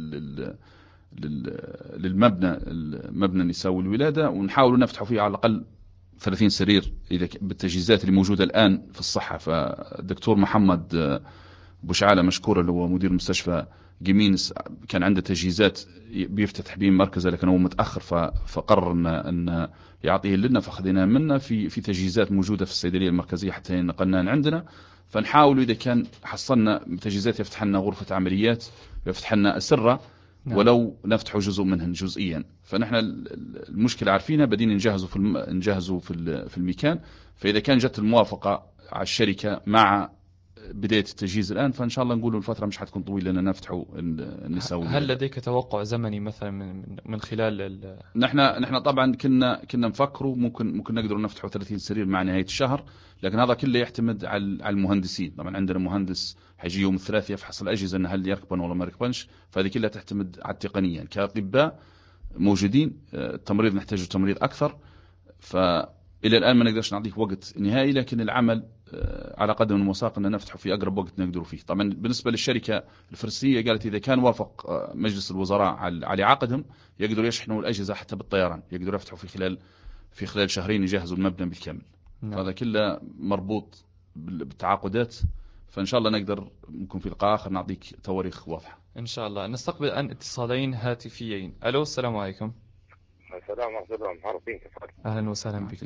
للمبنى النساء والولادة، ونحاول نفتحه فيه على الأقل 30 سرير إذا بالتجهيزات اللي موجودة الآن في الصحة. فالدكتور محمد بوشعالة مشكور، اللي هو مدير مستشفى جيمينس، كان عنده تجهيزات بيفتتح بيه مركزه، لكن هو متأخر فقرر أن يعطيه لنا، فأخذنا منه في تجهيزات موجودة في الصيدلية المركزية حتى نقلنا عندنا. فنحاول إذا كان حصلنا تجهيزات يفتح لنا غرفة عمليات، يفتح لنا أسرة، ولو نفتحوا جزء منهن جزئيا. فنحن المشكلة عارفينها، بدينا نجهزوا في المكان. فإذا كان جت الموافقة على الشركة مع بداية التجهيز الآن، فإن شاء الله نقول الفترة مش حتكون طويلة لأننا نفتحوا النساء. هل لديك توقع زمني مثلا من خلال نحن طبعا كنا نفكروا ممكن نقدر نفتحوا 30 سرير مع نهاية الشهر، لكن هذا كله يعتمد على المهندسين. طبعا عندنا مهندس حيجي يوم الثلاث يفحص الأجهزة أن هل يركبن ولا ما يركبنش، فهذه كلها تعتمد على التقنية. كأطباء موجودين، التمريض نحتاج تمريض أكثر، فإلى الآن ما نقدرش نعطيك وقت نهائي، لكن العمل على قدم وساق أن نفتحه في أقرب وقت نقدر فيه. طبعا بالنسبة للشركة الفرنسية قالت إذا كان وافق مجلس الوزراء على عقدهم يقدروا يشحنوا الأجهزة حتى بالطيران، يقدروا يفتحوا في خلال شهرين يجهزوا المبنى بالكامل. هذا كله مربوط بالتعاقدات، فإن شاء الله نقدر ممكن في لقاء آخر نعطيك تواريخ واضحة إن شاء الله. نستقبل الآن اتصالين هاتفيين. ألو، السلام عليكم. السلام ورحمة الله، معروفين كيف حالك؟ أهلا وسهلا بك.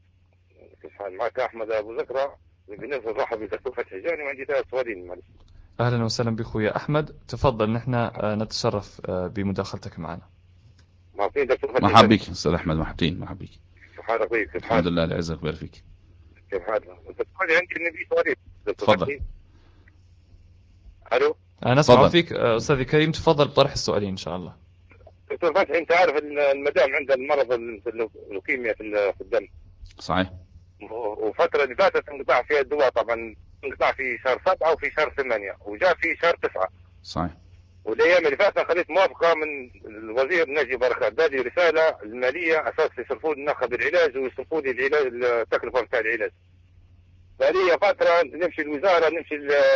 كيف حال؟ معك أحمد أبو زكرة. بالنسبة لصاحب الدكتور فتحي الجهاني عندي 3 سؤالين معلش. أهلا وسهلا بخويا أحمد، تفضل، نحن نتشرف بمداخلتك معنا. معروفين دكتور فتحي. مرحبا بك أستاذ أحمد، مرحبتين. مرحبا بك. كيف حالك طيب؟ كيف حالك؟ الحمد لله، العزة بارك فيك. كيف حالك؟ السؤال عندي النبي سؤالين. تفضل. ألو. أنا أسمع فيك أستاذ كريم، تفضل بطرح السؤالين إن شاء الله. دكتور فتحي انت عارف المدام عندها المرض اللوكيميا في الدم. صحيح. وفترة اللي فاتت انقطاع فيها الدواء، طبعا انقطاع في شهر 7 وفي شهر 8 وجاء في شهر 9. صحيح. والايام اللي فاتت اخذت موافقة من الوزير ناجي بركات، دادي رسالة المالية اساس يصرفوا لي ناخذ العلاج ويصرفوا لي العلاج التكلفة بتاع العلاج. فهي فترة نمشي الوزارة، نمشي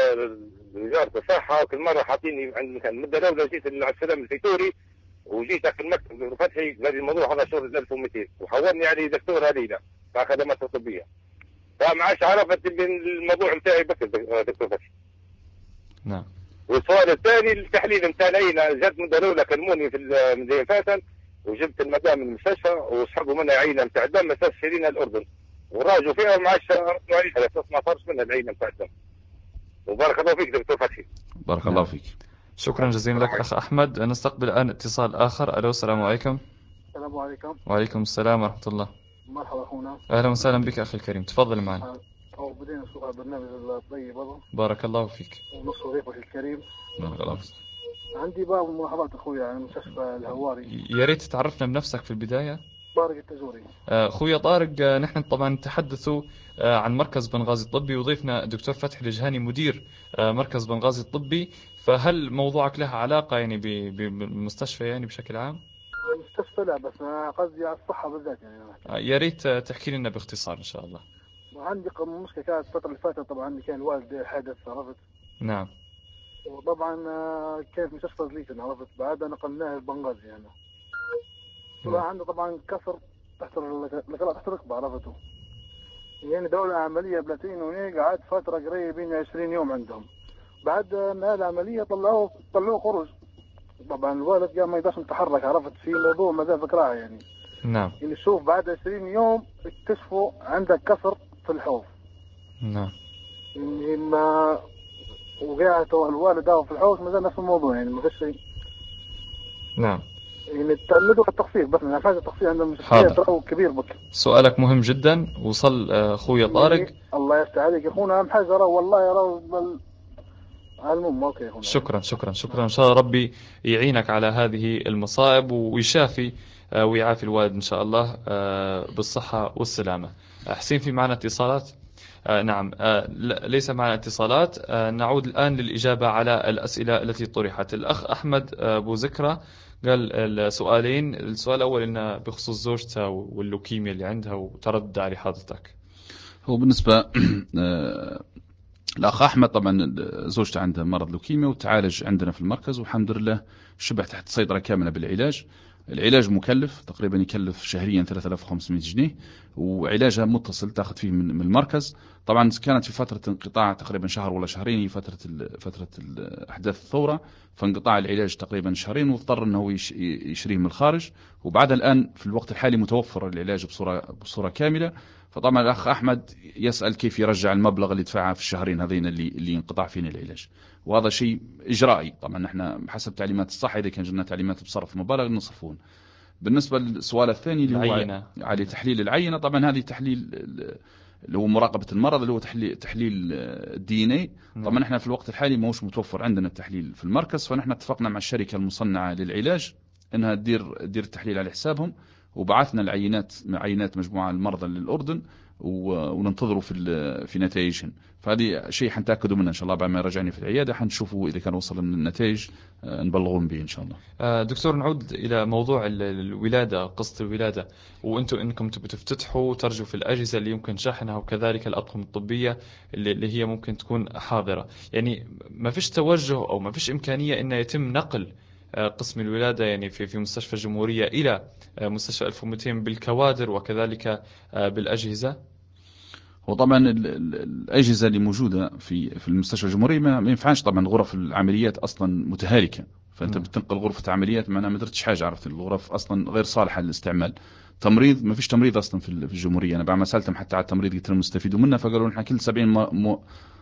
وزارة الصحة، كل مرة حاطيني عند مكان. المدة الأولى جيت على السلام الفيتوري وجيت في المكتب دكتور فتحي قال لي الموضوع هذا شهر 1200 وحولني عليه دكتور هليلة بتاع خدمات الطبية. فما عادش عرفت الموضوع بتاعي بس دكتور فتحي. نعم. والسؤال الثاني التحليل نتاع العينة، جات مدة الأولى كلموني في المدينة فاتن وجبت المدام من المستشفى وسحبوا منها عينة نتاع الدم اساس شيرينها الأردن وراجوا فيها وما عادش ردوا عليها اساس ما صارش منها العينة نتاع الدم. وبارك الله فيك دكتور فتحي. بارك الله فيك. شكرا جزيلا لك أخ أحمد. نستقبل الآن اتصال آخر. ألو السلام عليكم. السلام عليكم. وعليكم السلام ورحمة الله. مرحبا أخونا. أهلا وسهلا بك أخي الكريم، تفضل معنا. بدينا نشوف البرنامج الطيب هذا. بارك الله فيك. ونص ضيفك الكريم. بارك الله فيك. عندي بعض الملاحظات أخويا عن مستشفى الهواري. يا ريت تعرفنا بنفسك في البداية. طارق التزوري. أخويا طارق، نحن طبعا نتحدث عن مركز بنغازي الطبي وضيفنا الدكتور فتحي الجهاني مدير مركز بنغازي الطبي. فهل موضوعك له علاقة يعني بالمستشفى يعني بشكل عام؟ المستشفى لا، بس أنا قصدي على الصحة بالذات يعني. يا ريت تحكي لنا باختصار إن شاء الله. عندي مشكلة كانت الفترة اللي فاتت، طبعا عندي كان والد حادث عرفت. نعم. وطبعا كان في مستشفى زليتن عرفت، بعدها نقلناه لبنغازي يعني. طبعا عنده طبعا كسر تحت الركبة عرفته. يعني دولة عملية بلاتين وهيك، قعدت فترة قريبين 20 يوم عندهم. بعد ما العملية طلعوه خروج. طبعا الوالد قام ما يقدرش يتحرك عرفت، في موضوع ما زال فكرة يعني. نعم. يعني شوف بعد 20 يوم اكتشفوا عندك كسر في الحوض. نعم. يعني ما وقعت الوالد في الحوض ما زال نفس الموضوع يعني ما فيش شيء. نعم. يعني ندوا التخفيض بس من حاجة التخفيض عند المستشفيات ترى كبير بك. سؤالك مهم جدا وصل أخويا طارق. الله يفتح عليك يا أخونا، أهم حاجة والله يا المهم اوكي. شكرا ان شاء الله ربي يعينك على هذه المصائب ويشافي ويعافي الوالد ان شاء الله بالصحة والسلامة. حسين، في معنا اتصالات؟ نعم. ليس معنا اتصالات. نعود الآن للإجابة على الأسئلة التي طرحت. الأخ أحمد أبو ذكرى قال السؤالين. السؤال الأول إنه بخصوص زوجته واللوكيميا اللي عندها وتردد على حضرتك. هو بالنسبة الأخ أحمد طبعا زوجته عندها مرض لوكيميا وتعالج عندنا في المركز والحمد لله شبه تحت سيطرة كاملة بالعلاج. العلاج مكلف، تقريبا يكلف شهريا 3500 جنيه، وعلاجها متصل تأخذ فيه من المركز. طبعا كانت في فترة انقطاع تقريبا شهر ولا شهرين، فترة أحداث الثورة، فانقطاع العلاج تقريبا شهرين واضطر أنه يشريه من الخارج. وبعد الآن في الوقت الحالي متوفر العلاج بصورة كاملة. فطبعا الأخ أحمد يسأل كيف يرجع المبلغ اللي دفعه في الشهرين هذين اللي انقطع فينا العلاج، وهذا شيء إجرائي. طبعا احنا بحسب تعليمات الصحة إذا كان جلنا تعليمات بصرف مبالغ نصرفون. بالنسبة للسؤال الثاني اللي هو على تحليل العينة، طبعا هذه تحليل اللي هو مراقبة المرض اللي هو تحليل الدي ان اي. طبعا احنا في الوقت الحالي موش متوفر عندنا التحليل في المركز، فنحن اتفقنا مع الشركة المصنعة للعلاج انها تدير التحليل على حسابهم، وبعثنا عينات مجموعة المرضى للأردن وننتظروا في نتائجهم. فهذه شيء حنتأكدوا منه إن شاء الله بعد ما رجعني في العيادة، حنشوفوا إذا كان وصل من النتائج نبلغون به إن شاء الله. دكتور، نعود إلى موضوع الولادة، قصة الولادة، إنكم تفتتحوا وترجوا في الأجهزة اللي يمكن شحنها وكذلك الأطقم الطبية اللي هي ممكن تكون حاضرة. يعني ما فيش توجه أو ما فيش إمكانية إنه يتم نقل قسم الولادة يعني في مستشفى الجمهورية إلى مستشفى 1200 بالكوادر وكذلك بالأجهزة؟ وطبعا الأجهزة اللي موجودة في المستشفى الجمهورية ما ينفعش. طبعا غرف العمليات أصلا متهالكة، فأنت بتنقل غرفة عمليات ما درتش حاجة. عرفت الغرف أصلا غير صالحة للاستعمال. تمريض ما فيش تمريض أصلا في الجمهورية. أنا بعد ما سألتهم حتى على التمريض قلت لهم نستفيدوا منه، فقالوا نحن كل 70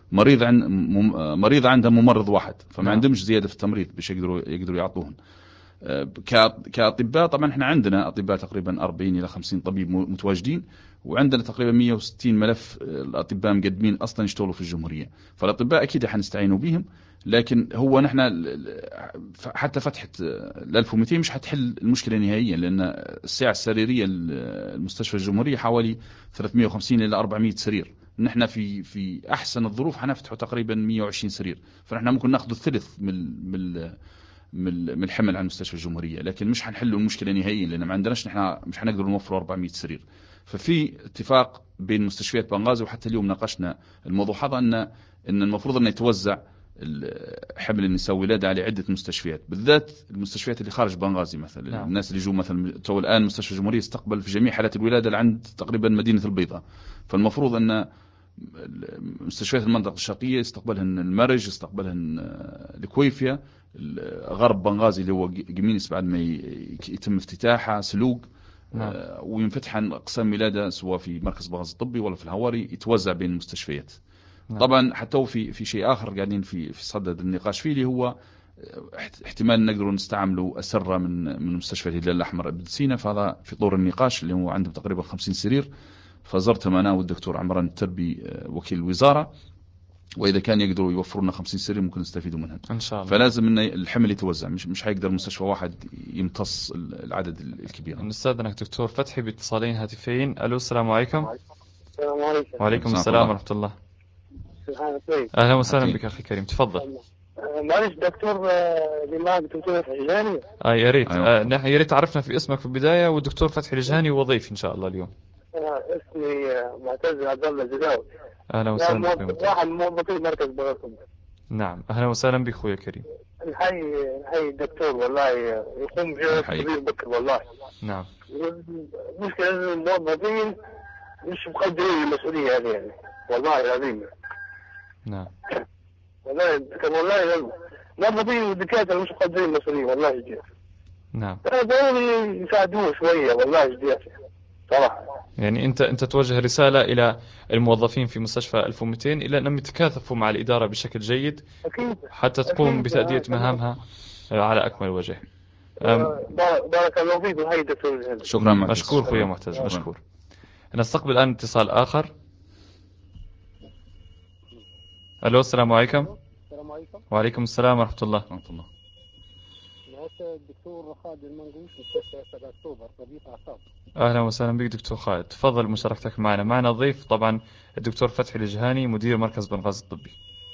مريض عندها ممرض واحد، فما عندهمش زيادة في التمريض باش يقدروا يعطوهم. كأطباء طبعا احنا عندنا أطباء تقريبا 40 إلى 50 طبيب متواجدين، وعندنا تقريبا 160 ملف الأطباء مقدمين أصلا يشتغلوا في الجمهورية. فالأطباء أكيد حنستعينوا بهم، لكن هو نحن حتى فتحة 1200 مش حتحل المشكلة نهائيا، لأن السعة السريرية المستشفى الجمهورية حوالي 350 إلى 400 سرير. نحن في أحسن الظروف حنفتحوا تقريبا 120 سرير، فنحن ممكن ناخذ الثلث من الحمل عن مستشفى الجمهورية، لكن مش حنحلوا المشكلة نهائيا، لأن ما عندناش نحن مش حنقدر نوفر 400 سرير. ففي اتفاق بين مستشفيات بنغازي، وحتى اليوم ناقشنا الموضوع هذا أن المفروض أن يتوزع حمل النساء والولادة على عدة مستشفيات، بالذات المستشفيات اللي خارج بنغازي مثلا. نعم. الناس اللي جو مثلا تو الآن مستشفى الجمهورية استقبل في جميع حالات الولادة اللي عند تقريبا مدينة البيضاء، فالمفروض أن مستشفيات المنطقة الشرقية يستقبلهن المرج، يستقبلهن الكويفية، غرب بنغازي اللي هو قمينس بعد ما يتم افتتاحها سلوق. نعم. وينفتح عن أقسام ولادة سواء في مركز بنغازي الطبي ولا في الهواري، يتوزع بين المستشفيات. نعم. طبعا حتى في شيء آخر قاعدين في صدد النقاش فيه، اللي هو احتمال نقدر نستعملوا أسرة من مستشفى الهلال الأحمر ابن سينا، فهذا في طور النقاش اللي هو عندهم تقريبا 50 سرير. فزرتهم أنا والدكتور عمران التربي وكيل الوزارة، وإذا كان يقدروا يوفروا لنا 50 سرير ممكن نستفيدوا منهم إن شاء الله. فلازم إن الحمل يتوزع، مش حيقدر مستشفى واحد يمتص العدد الكبير. نستأذنك دكتور فتحي باتصالين هاتفين. ألو السلام عليكم. السلام عليكم. وعليكم السلام ورحمة الله. أهلا وسهلا بك أخي كريم، تفضل. معلش دكتور اللي معك دكتور فتحي الجهاني. يا ريت. أيوة. يا ريت تعرفنا في اسمك في البداية، والدكتور فتحي الجهاني وظيف إن شاء الله اليوم. اسمي معتز عبد الله الجداوي. أهلا وسهلا بك. واحد من موظفين مركز بغرفة. نعم أهلا وسهلا بك أخوي الكريم. نحيي الدكتور والله، يقوم بجهد كبير بكر والله. نعم. المشكلة إن الموظفين مش مقدرين المسؤولية هذه يعني، والله العظيم. نعم. والله الموظفين والدكاترة مش مقدرين المسؤولية والله جديد. نعم. ضروري يساعدوه شوية والله جديد صراحة. يعني أنت توجه رسالة إلى الموظفين في مستشفى 1200 إلى أنهم يتكاثفوا مع الإدارة بشكل جيد أكيد. حتى تقوم بتأدية مهامها على أكمل وجه. بارك الله فيك وهي دكتور. شكرا معتز. مشكور أخوي معتز، مشكور. نستقبل الآن اتصال آخر. ألو السلام عليكم. السلام عليكم. وعليكم السلام ورحمة الله. معك الدكتور خالد المنقوش مستشفى 7 أكتوبر طبيب أعصاب. أهلا وسهلا بك دكتور خالد، تفضل مشاركتك معنا. معنا ضيف طبعا الدكتور فتحي الجهاني مدير مركز بنغازي الطبي.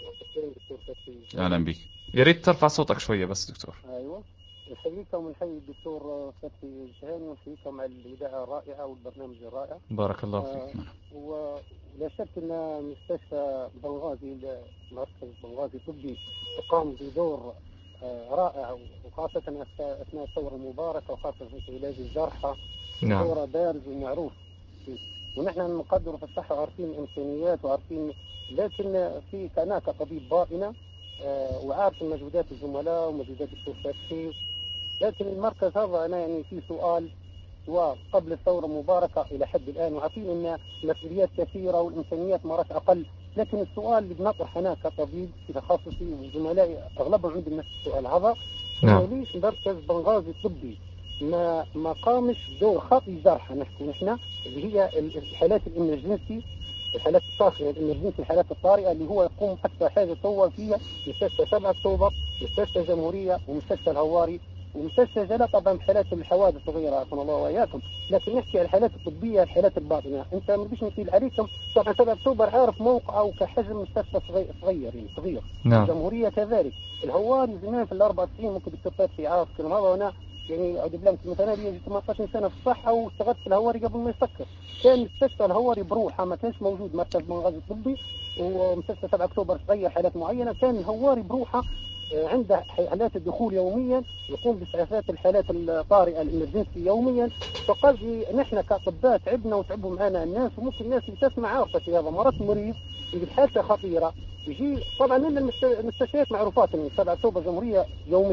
أهلا بك. يا ريت ترفع صوتك شوية بس دكتور. أيوة. نحييكم ونحيي الدكتور فتحي الجهاني ونحييكم على الإذاعة الرائعة والبرنامج الرائع. بارك الله فيك. ولا شك أن مستشفى بنغازي مركز بنغازي الطبي تقام بدور رائع، وخاصة أثناء الثورة المباركة، وخاصة في علاج الجرحى. نعم. دور بارز ومعروف، ونحن نقدر في الصحة وعارفين الإمكانيات وعارفين، لكن في كأنا كطبيب باطنة وعارف مجهودات الزملاء ومجهودات الدكتور فتحي، لكن المركز هذا أنا يعني في سؤال. وقبل الثورة المباركة إلى حد الآن وعارفين أن مسؤوليات كثيرة والإمكانيات مرات أقل، لكن السؤال اللي بنطرح هنا كطبيب في تخصصي وزملائي أغلبهم عندهم نفس السؤال هذا. نعم. ليش مركز بنغازي الطبي ما قامش دور خط جرحى نحن اللي هي الحالات الإمرجنسي، الحالات الطارئة الإمرجنسي، الحالات الطارئة اللي هو يقوم أكثر حاجة يطور فيها مستشفى 7 أكتوبر، مستشفى الجمهورية، ومستشفى الهواري، ومستشفى جلال طبعا بحالات الحوادث الصغيرة عافانا الله وإياكم. لكن نحكي عن الحالات الطبية، الحالات الباطنة. أنت ما بديش نطيل عليكم، طبعا 7 أكتوبر عارف موقعه كحجم مستشفى صغير يعني صغير. نعم. الجمهورية كذلك. الهواري زمان في ال94 ممكن دكتور في عارف كلام هذا، وأنا يعني عود بلامك مثلا لي 18 سنة في الصحة واشتغلت في الهواري قبل ما يسكر. كان مستشفى الهواري بروحه، ما كانش موجود مركز بنغازي الطبي، ومستشفى 7 أكتوبر تغير حالات معينة. كان الهواري بروحه عنده حالات الدخول يوميا، يقوم بإسعافات الحالات الطارئة الإمرجنسي يوميا. فقال نحن كأطباء تعبنا وتعبوا معنا الناس، وممكن الناس اللي تسمع عارفة في هذا. مرات مريض يجي حالته خطيرة يجي، طبعا لنا المستشفيات معروفات من 7 أكتوبر جمهورية يوميا،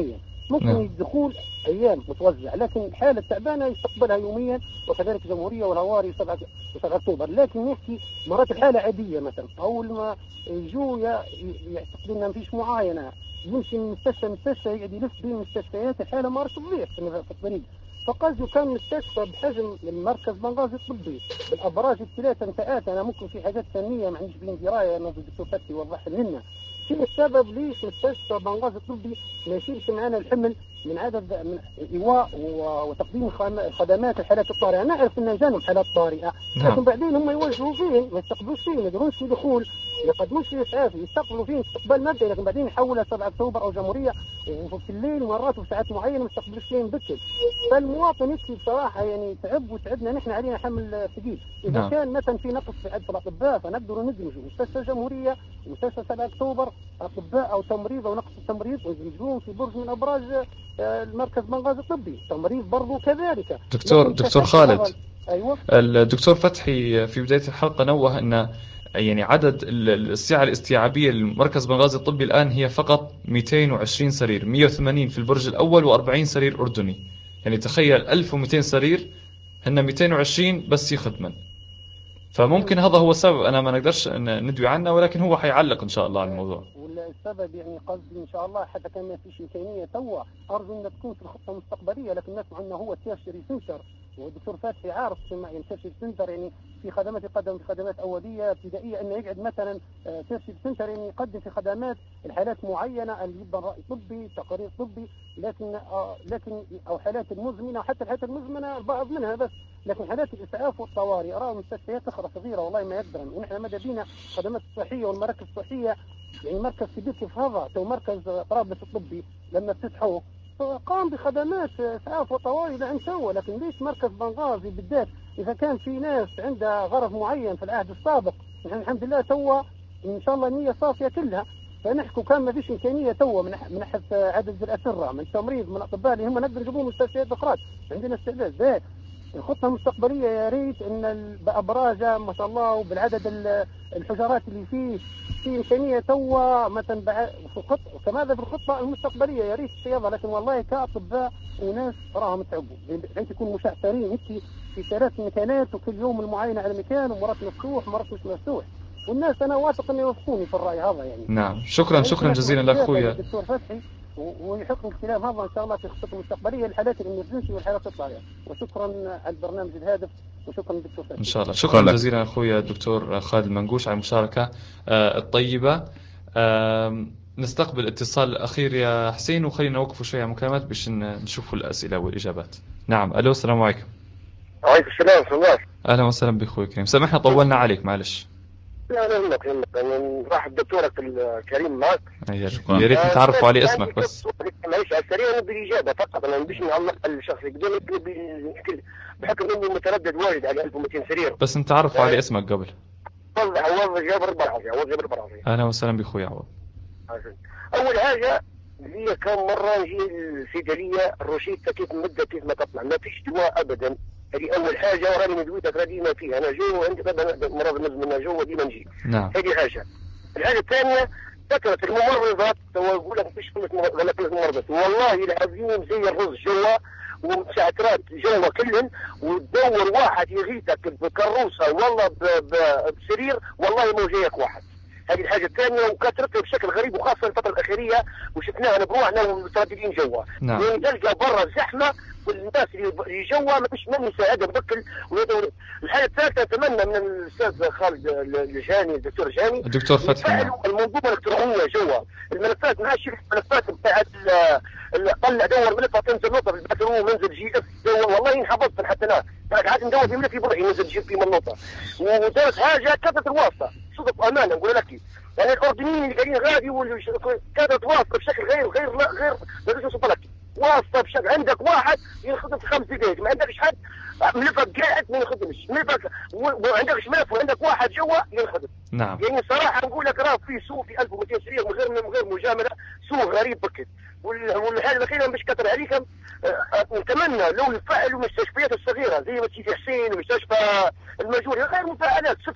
ممكن نعم. الدخول ايام متوزع، لكن الحاله التعبانه يستقبلها يوميا، وكذلك جمهوريه والهواري 7 اكتوبر. لكن نحكي مرات الحاله عاديه مثلا اول ما يجوا يعتقد ان ما فيش معاينه، يمشي من مستشفى يقعد يلف بين المستشفيات، الحاله ما تضيع في الطريق. فقصده كان مستشفى بحجم المركز بنغازي الطبي بالابراج الثلاثه انتقات. انا ممكن في حاجات فنيه ما عنديش بين درايه، انا الدكتور فتحي يوضح لنا شنو السبب ليش مستشفى بنغازي الطبي ما يشيلش معنا الحمل من عدد من ايواء وتقديم خدمات الحالات الطارئه. نعرف ان جانب حالات طارئه، لكن بعدين هم يوجهوا فين، ما يستقبلوش فين، ما يديروش في دخول، ما يقدموش اسعاف، يستقبلوا فين استقبال مبدئي، لكن بعدين يحولها 7 اكتوبر او جمهوريه، وفي الليل مرات وفي ساعات معينه ما يستقبلوش فين بكل. فالمواطن يكفي بصراحه يعني تعب وتعبنا نحن، علينا حمل ثقيل. اذا كان مثلا في نقص في عدد الاطباء فنقدروا ندمجوا مستشفى جمهوريه ومستشفى 7 اكتوبر اطباء او تمريض او نقص التمريض ويدمجوهم في برج من ابراج المركز بنغازي الطبي، تمريض برضه كذلك. دكتور خالد، ايوه الدكتور فتحي في بداية الحلقة نوه أن يعني عدد السعة الاستيعابية للمركز بنغازي الطبي الآن هي فقط 220 سرير، 180 في البرج الأول و40 سرير أردني. يعني تخيل 1200 سرير هن 220 بس يخدمن. فممكن هذا هو السبب، أنا ما نقدرش ندوي عنه، ولكن هو حيعلق إن شاء الله على الموضوع. والسبب يعني قصدي إن شاء الله حتى كان ما فيش إمكانية توا، أرجو أن تكون في الخطة المستقبلية، لكن نسمع أنه هو تيرشري سنتر، والدكتور فتحي عارف يعني تيرشري سنتر يعني في خدمات يقدم في خدمات أولية ابتدائية، أنه يقعد مثلا تيرشري سنتر يعني يقدم في خدمات الحالات معينة اللي يبقى رأي طبي تقارير طبي، لكن أو حالات المزمنة، وحتى الحالات المزمنة بعض منها بس، لكن حالات الإسعاف والطوارئ أرى مستشفيات أخرى صغيرة والله ما يقدرن. ونحن ماذا بينا خدمات الصحية والمراكز الصحية، يعني مركز كبير كيف هذا تو مركز طرابلس الطبي لما افتتحوه قام بخدمات إسعاف وطوارئ لعن سوا، لكن ليش مركز بنغازي بالذات إذا كان في ناس عندها غرض معين في العهد السابق؟ نحن الحمد لله تو إن شاء الله نية صافية كلها، فنحكوا كان ما فيش إمكانية تو من ناحية عدد الأسرة من التمريض من الأطباء اللي هم نقدر نجيبوهم مستشفيات أخرى، عندنا استعداد ذا. الخطة المستقبلية يا ريت ان بأبراجه ما شاء الله وبالعدد الحجرات اللي فيه في إمكانية توا مثلا في الخطة، وكماذا في الخطة المستقبلية يا ريت الصياغة، لكن والله كأطباء وناس راهم تعبوا، بحيث يكون مشعترين في 3 مكانات وكل يوم المعاينة على مكان ومرات مفتوح مرات مش مفتوح، والناس أنا واثق أن يوافقوني في الرأي هذا يعني. نعم، شكرا جزيلا لأخويا الدكتور فتحي، ويحق الكلام هذا إن شاء الله في خطته المستقبلية للحالات الإمرجنسي والحالات الطارئة. وشكرا على البرنامج الهادف، وشكرا دكتور فتحي. إن شاء الله. شكرا جزيلا أخويا الدكتور خالد المنقوش على المشاركة الطيبة. نستقبل اتصال الأخير يا حسين، وخلينا نوقف شوية مكالمات باش نشوفوا الأسئلة والإجابات. نعم، ألو، السلام عليكم. وعليكم السلام ورحمة الله. أهلا وسهلا بأخوي الكريم، سامحنا طولنا عليك، معلش. لا يهمك أنا نرحب دكتورك الكريم معك. يا ريت نتعرفوا عليه اسمك بس. معلش على السريع نبي الإجابة فقط، أنا نبيش نعلق الشخص قدامي بحكم إني متردد واجد على 1200 سرير، بس نتعرفوا عليه اسمك قبل. عوض جابر البرعصي. أهلا وسهلا بأخوي عوض. أول حاجة لي كم مرة نجي الصيدلية الروشيتا كيف مدة كيف ما تطلع ما فيش دواء أبدا. هذه أول حاجة، وراني مدويتك ديما فيها، أنا جو عندي مرض مزمن جو وديما نجي. نعم. هذه حاجة. الحاجة الثانية كثرة الممرضات، يقول لك مفيش كلمة ممرضات، والله العظيم زي الرز جوا ومساعترات جوا كلهم، وتدور واحد يغيثك بكروسة والله بسرير والله مو جايك واحد. هذه الحاجة الثانية، وكثرتها بشكل غريب وخاصة الفترة الأخيرة وشفناها بروحنا والمترددين جوا. نعم. يعني تلقى برا زحمة والناس اللي جوا ما فيش من يساعدهم بكل. الحاجة الثالثة أتمنى من الأستاذ خالد الجهاني الدكتور الجهاني الدكتور فتحي المنظومة الإلكترونية جوا الملفات، ماشي الملفات بتاعت طلع دور ملف تنزل نقطة في الباترون منزل جي اف دور، والله انحفظت حتى انا قاعد ندور في ملف يبرع ينزل جي في من نقطة. ودارت حاجة كثرة الواسطة، صدق أمانة نقول لك يعني الأردنيين اللي قاعدين غادي كانت واسطة بشكل غير ما توصف لك، واسطة بشكل عندك واحد ينخدم في 5 دقائق، ما عندكش حد ملفك قاعد ما ينخدمش، ملفك وعندكش ملف وعندك واحد جوا ينخدم. نعم. يعني صراحة نقول لك راه في سوء في 1200 سرير من غير مجاملة، سوء غريب بكت. والحاجة الأخيرة مش كتر عليكم، نتمنى لو يفعلوا المستشفيات الصغيرة زي مستشفى حسين ومستشفى المجوري غير مفاعلات صفر،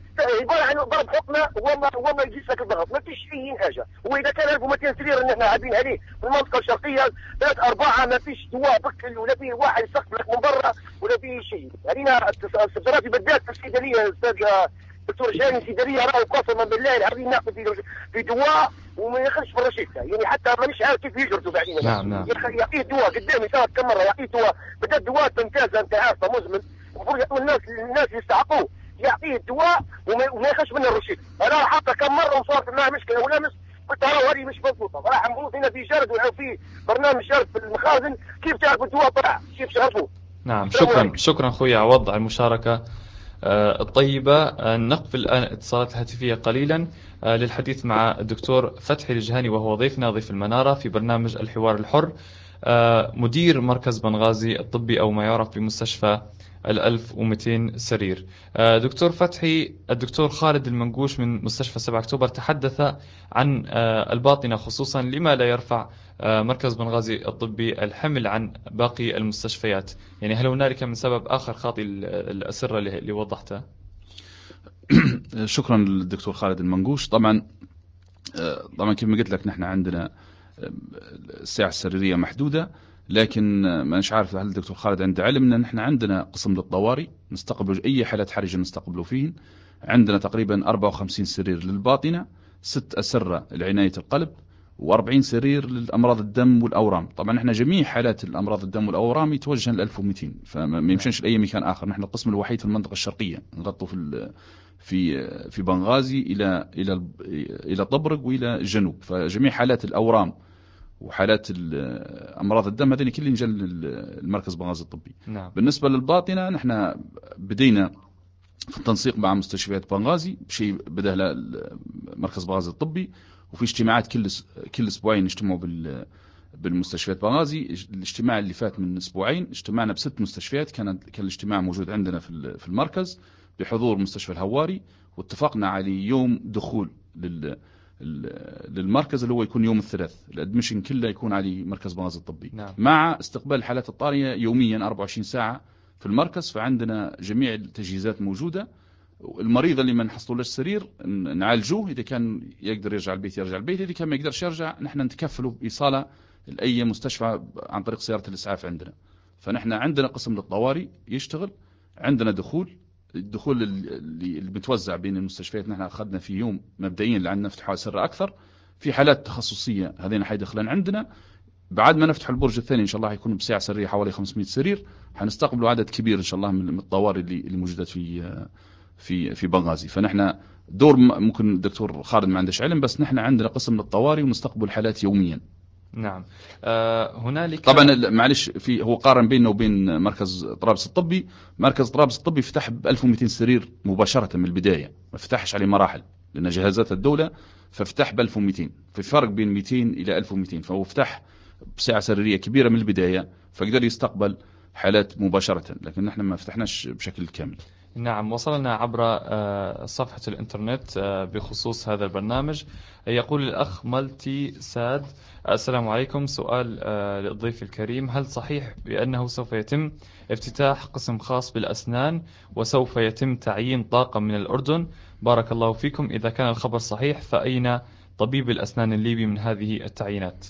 يقول عنه ضرب حكمه وما يجيش لك الضغط، ما فيش اي حاجه. واذا كان 1200 سرير ان احنا عابين عليه في المنطقه الشرقيه 3-4 ما فيش دواء بكل ولا فيه واحد يسقف لك من برا ولا فيه شيء. علينا الصدرات بدات في الصيدليه الاستاذ دكتور جاني الصيدليه راهو قسما بالله العظيم ناخذ في دواء وما ياخذش في الروشته، يعني حتى مانيش عارف كيف يجرتوا بعدين. نعم. يعطيه دواء قدامي صار كم مره يعطيه دواء، بدات دواء ممتازه انت عارفه مزمن، المفروض يعطوا الناس اللي يستحقوه، يعطيه الدواء وما ياخذش منه الروشته. انا حتى كم مره وصارت معاه مشكله ولمس قلت له هذه مش مضبوطه، راح نقول هنا في جرد وفي برنامج جرد في المخازن، كيف تعرفوا الدواء طلع كيف شربوه. نعم شكرا خويا عوض على المشاركة الطيبة. نقفل الآن اتصالات الهاتفية قليلا للحديث مع الدكتور فتحي الجهاني وهو ضيفنا ضيف المنارة في برنامج الحوار الحر، مدير مركز بنغازي الطبي أو ما يعرف بمستشفى 1200 سرير. دكتور فتحي، الدكتور خالد المنقوش من مستشفى 7 أكتوبر تحدث عن الباطنة خصوصا لما لا يرفع مركز بنغازي الطبي الحمل عن باقي المستشفيات، يعني هل هنالك من سبب آخر خاطئ الأسرة اللي وضحتها؟ شكرا للدكتور خالد المنقوش. طبعا كيف ما قلت لك نحن عندنا الساعة السريرية محدودة، لكن ما مش عارف هل الدكتور خالد عنده علم ان نحن عندنا قسم للطوارئ نستقبل اي حالات حرجة نستقبله فيه. عندنا تقريبا 54 سرير للباطنة، 6 أسرة لعناية القلب، و40 سرير للأمراض الدم والأورام. طبعا احنا جميع حالات الأمراض الدم والأورام يتوجه ل 1200، فما يمشنش لأي مكان آخر. نحن القسم الوحيد في المنطقة الشرقية نغطوا في بنغازي إلى طبرق وإلى الجنوب، فجميع حالات الأورام وحالات أمراض الدم هذين كلهم جل المركز بنغازي الطبي. نعم. بالنسبة للباطنة نحن بدينا في التنسيق مع مستشفيات بنغازي بشيء بدأ مركز بنغازي الطبي، وفي اجتماعات كل أسبوعين نجتمعوا بالمستشفيات بنغازي. الاجتماع اللي فات من أسبوعين اجتمعنا ب6 مستشفيات، كان الاجتماع موجود عندنا في المركز بحضور مستشفى الهواري، واتفقنا على يوم دخول للمركز اللي هو يكون يوم الثلاث، الادميشن كله يكون على مركز بنغازي الطبي. نعم. مع استقبال الحالات الطارئة يوميا 24 ساعة في المركز، فعندنا جميع التجهيزات موجودة. المريض اللي ما نحصلوش سرير نعالجوه، إذا كان يقدر يرجع البيت يرجع البيت، إذا كان ما يقدرش يرجع نحن نتكفله بإيصاله لأي مستشفى عن طريق سيارة الإسعاف عندنا. فنحن عندنا قسم للطوارئ يشتغل، عندنا الدخول اللي بتوزع بين المستشفيات. نحن أخذنا في يوم مبدئيا لعنا نفتح سرة أكثر، في حالات تخصصية هذين حيدخلن عندنا. بعد ما نفتح البرج الثاني إن شاء الله حيكون بساعة سرية حوالي 500 سرير، حنستقبلوا عدد كبير إن شاء الله من الطوارئ اللي موجودة في بنغازي. فنحن دور ممكن الدكتور خالد ما عندش علم، بس نحن عندنا قسم للطوارئ ونستقبل حالات يوميا. نعم. هنالك طبعا معلش هو قارن بيننا وبين مركز طرابلس الطبي. مركز طرابلس الطبي فتح ب 1200 سرير مباشرة من البداية، ما فتحش عليه مراحل لأن جهازات الدولة، ففتح ب 1200. في فرق بين 200 إلى 1200، فهو فتح بسعة سريرية كبيرة من البداية، فقدر يستقبل حالات مباشرة، لكن نحن ما فتحناش بشكل كامل. نعم. وصلنا عبر صفحة الإنترنت بخصوص هذا البرنامج. يقول الأخ مالتي ساد: السلام عليكم، سؤال للضيف الكريم، هل صحيح بأنه سوف يتم افتتاح قسم خاص بالأسنان وسوف يتم تعيين طاقم من الأردن؟ بارك الله فيكم، إذا كان الخبر صحيح فأين طبيب الأسنان الليبي من هذه التعيينات؟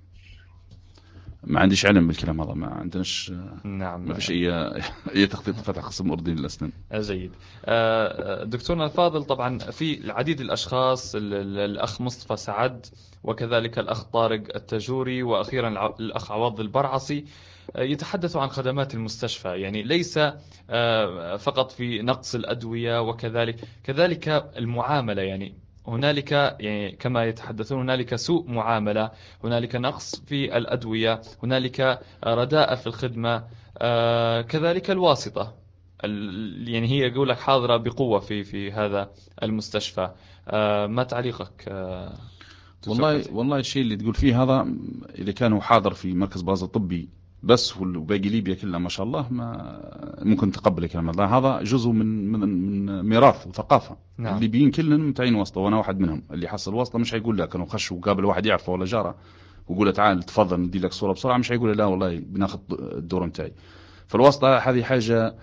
ما عنديش علم بالكلام هذا، ما عندناش. نعم. ما فيش أي تخطيط فتح قسم أردني للأسنان. جيد. دكتورنا الفاضل، طبعا في العديد الأشخاص، الأخ مصطفى سعد وكذلك الأخ طارق التجوري وأخيرا الأخ عوض البرعصي يتحدثوا عن خدمات المستشفى، يعني ليس فقط في نقص الأدوية، كذلك المعاملة. يعني هنالك، يعني كما يتحدثون، هنالك سوء معاملة، هنالك نقص في الأدوية، هنالك رداءة في الخدمة، كذلك الواسطة، يعني هي يقول لك حاضرة بقوة في هذا المستشفى. ما تعليقك؟ والله الشيء اللي تقول فيه هذا، إذا كان حاضر في مركز بنغازي الطبي بس وباقي ليبيا كلها ما شاء الله، ما ممكن تقبل الكلام هذا جزء من ميراث وثقافة. نعم. الليبيين كلهم متعين واسطة، وأنا واحد منهم. اللي حصل واسطة مش هيقول لك أنا خش وقابل واحد يعرفه ولا جاره ويقول تعال تفضل ندي لك صورة بسرعة، مش هيقول لا والله بناخذ الدور متاعي. فالواسطة هذه حاجة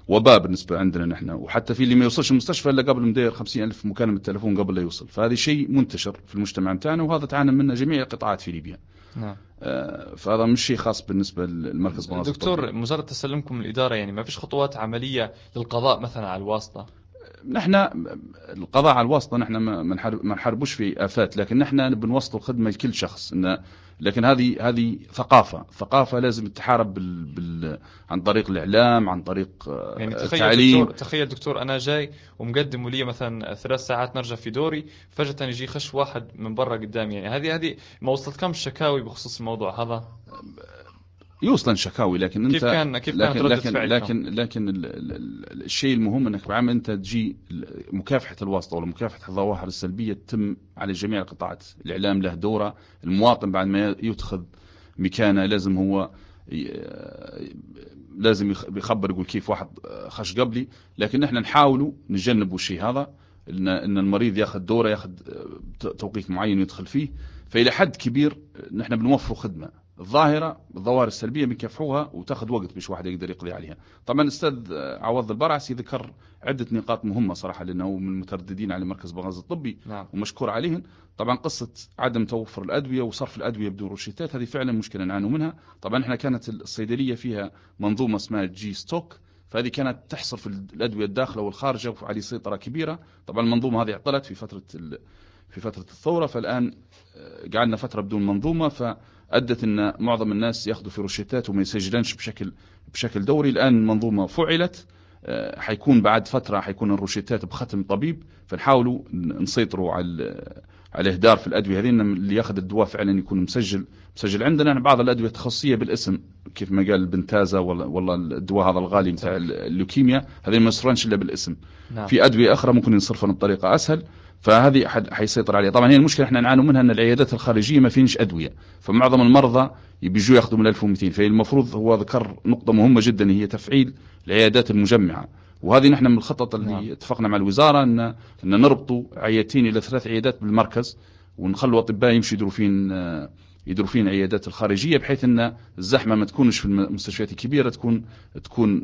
وباء بالنسبة عندنا نحن، وحتى في اللي ما يوصلش المستشفى إلا قبل مدير 50,000 مكالمة تلفون قبل لا يوصل. فهذا شيء منتشر في المجتمع متاعنا، وهذا تعانى منه جميع القطاعات في ليبيا. نعم. فهذا مش شيء خاص بالنسبة للمركز بنغازي. دكتور، مجرد تسلمكم الإدارة يعني ما فيش خطوات عملية للقضاء مثلا على الواسطة؟ نحن القضاء على الواسطة نحن ما نحاربوش في آفات، لكن نحن بنوصل الخدمة لكل شخص. لكن هذه ثقافة لازم تحارب عن طريق الإعلام، عن طريق يعني التعليم. تخيل دكتور أنا جاي ومقدم لي مثلا 3 ساعات نرجع في دوري، فجأة يجي خش واحد من برا قدامي. يعني هذه ما وصلتكم شكاوي بخصوص الموضوع هذا؟ يوصلن شكاوي، لكن انت كيف كانت ردة فعلكم؟ لكن الشيء المهم انك بعمل انت تجي مكافحة الواسطة ولا مكافحة الظواهر السلبية تتم على جميع القطاعات. الاعلام له دوره، المواطن بعد ما يتخذ مكانه لازم يخبر، يقول كيف واحد خش قبلي. لكن نحن نحاولوا نجنبوا الشيء هذا، ان المريض ياخذ دوره، ياخذ توقيت معين يدخل فيه. فإلى حد كبير نحن بنوفر خدمة. الظواهر السلبية بنكافحوها وتاخذ وقت باش واحد يقدر يقضي عليها. طبعا الأستاذ عوض البرعسي ذكر عدة نقاط مهمة صراحة، لأنه من المترددين على مركز بنغازي الطبي. نعم. ومشكور عليهن. طبعا قصة عدم توفر الأدوية وصرف الأدوية بدون روشتات هذه فعلا مشكلة نعانوا منها. طبعا احنا كانت الصيدلية فيها منظومة اسمها جي ستوك، فهذه كانت تحصر في الأدوية الداخلة والخارجة وعليه سيطرة كبيرة. طبعا المنظومة هذه اعطلت في فترة الثورة، فالآن قعدنا فترة بدون منظومة، فأدت أن معظم الناس يأخذوا في روشتات وما يسجلنش بشكل دوري. الآن المنظومة فعلت، حيكون بعد فترة حيكون الروشتات بختم طبيب، فنحاولوا نسيطروا على إهدار في الأدوية هذه، اللي يأخذ الدواء فعلا يكون مسجل عندنا. بعض الأدوية تخصصية بالاسم كيف ما قال البنتازا والله الدواء هذا الغالي متاع اللوكيميا، هذه ما يصرفنش إلا بالاسم. نعم. في أدوية أخرى ممكن ينصرفن بطريقة أسهل، فهذه حيسيطر عليها. طبعا هي المشكلة احنا نعانوا منها ان العيادات الخارجية ما فينش أدوية، فمعظم المرضى يبيجوا ياخذوا من 1200. فالمفروض هو ذكر نقطة مهمة جدا، هي تفعيل العيادات المجمعة. وهذه نحن من الخطط اللي اتفقنا مع الوزارة ان نربطوا عيادتين إلى 3 عيادات بالمركز، ونخلوا أطباء يمشي يدروا فين عيادات الخارجية، بحيث ان الزحمة ما تكونش في المستشفيات الكبيرة، تكون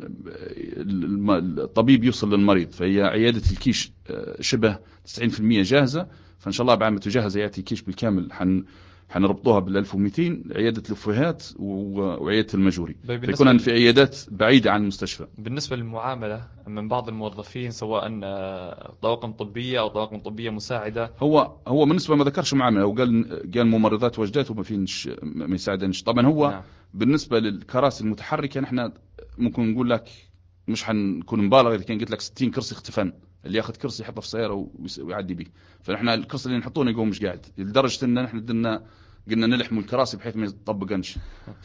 الطبيب يوصل للمريض. فهي عيادة الكيش شبه 90% جاهزة، فإن شاء الله بعد ما تجهز عيادة الكيش بالكامل حنربطوها بال1200 عيادة الوفيات وعيادة المجوري، فيكون في عيادات بعيدة عن المستشفى. بالنسبة للمعاملة من بعض الموظفين سواء طواقم طبية أو طواقم طبية مساعدة، هو بالنسبة ما ذكرش معاملة، وقال ممرضات وجدات ما يساعدنش. طبعا هو نعم. بالنسبة للكراسي المتحركة نحن ممكن نقول لك مش حنكون مبالغ إذا كان قلت لك 60 كرسي اختفن، اللي ياخذ كرسي يحطه في سيارة ويعدي به. فنحن الكرسي اللي نحطونه يقوم مش قاعد، لدرجة ان نحن قلنا نلحموا الكراسي بحيث ما يطبقنش.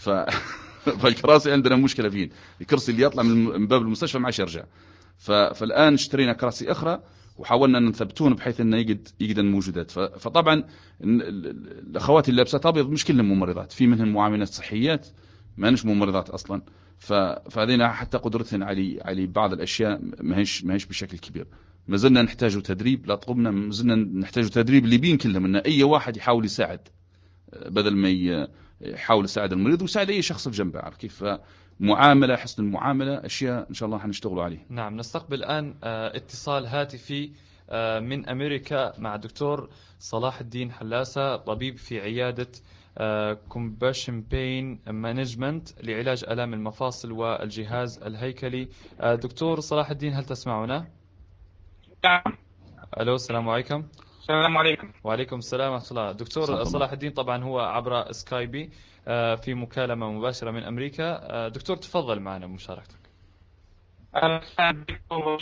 فالكراسي عندنا مشكلة فيه، الكرسي اللي يطلع من باب المستشفى ما عادش يرجع. فالآن اشترينا كراسي أخرى وحاولنا أن نثبتون بحيث أنه يقدر موجودات. فطبعا الأخوات اللي لابسات أبيض مش كلهم ممرضات، في منهم معاونات صحيات ما نش ممرضات أصلا. فهذين حتى قدرتهن على بعض الأشياء ما هيش بشكل كبير. ما زلنا نحتاج تدريب، لا تقومنا ما زلنا نحتاج تدريب اللي بين كلهم، أن أي واحد يحاول يساعد بدل ما يحاول يساعد المريض ويساعد أي شخص بجنبه. عارف كيف؟ معاملة، حسن المعاملة، أشياء إن شاء الله حنشتغلوا عليه. نعم. نستقبل الآن اتصال هاتفي من أمريكا مع الدكتور صلاح الدين حلاسة، طبيب في عيادة Compassion Pain Management لعلاج آلام المفاصل والجهاز الهيكلي. دكتور صلاح الدين، هل تسمعنا؟ نعم. ألو، السلام عليكم. السلام عليكم. وعليكم السلام ورحمة الله. دكتور صلاح الدين طبعا هو عبر سكايبي في مكالمة مباشرة من أمريكا. دكتور تفضل معنا بمشاركتك. أهلا وسهلا بكم.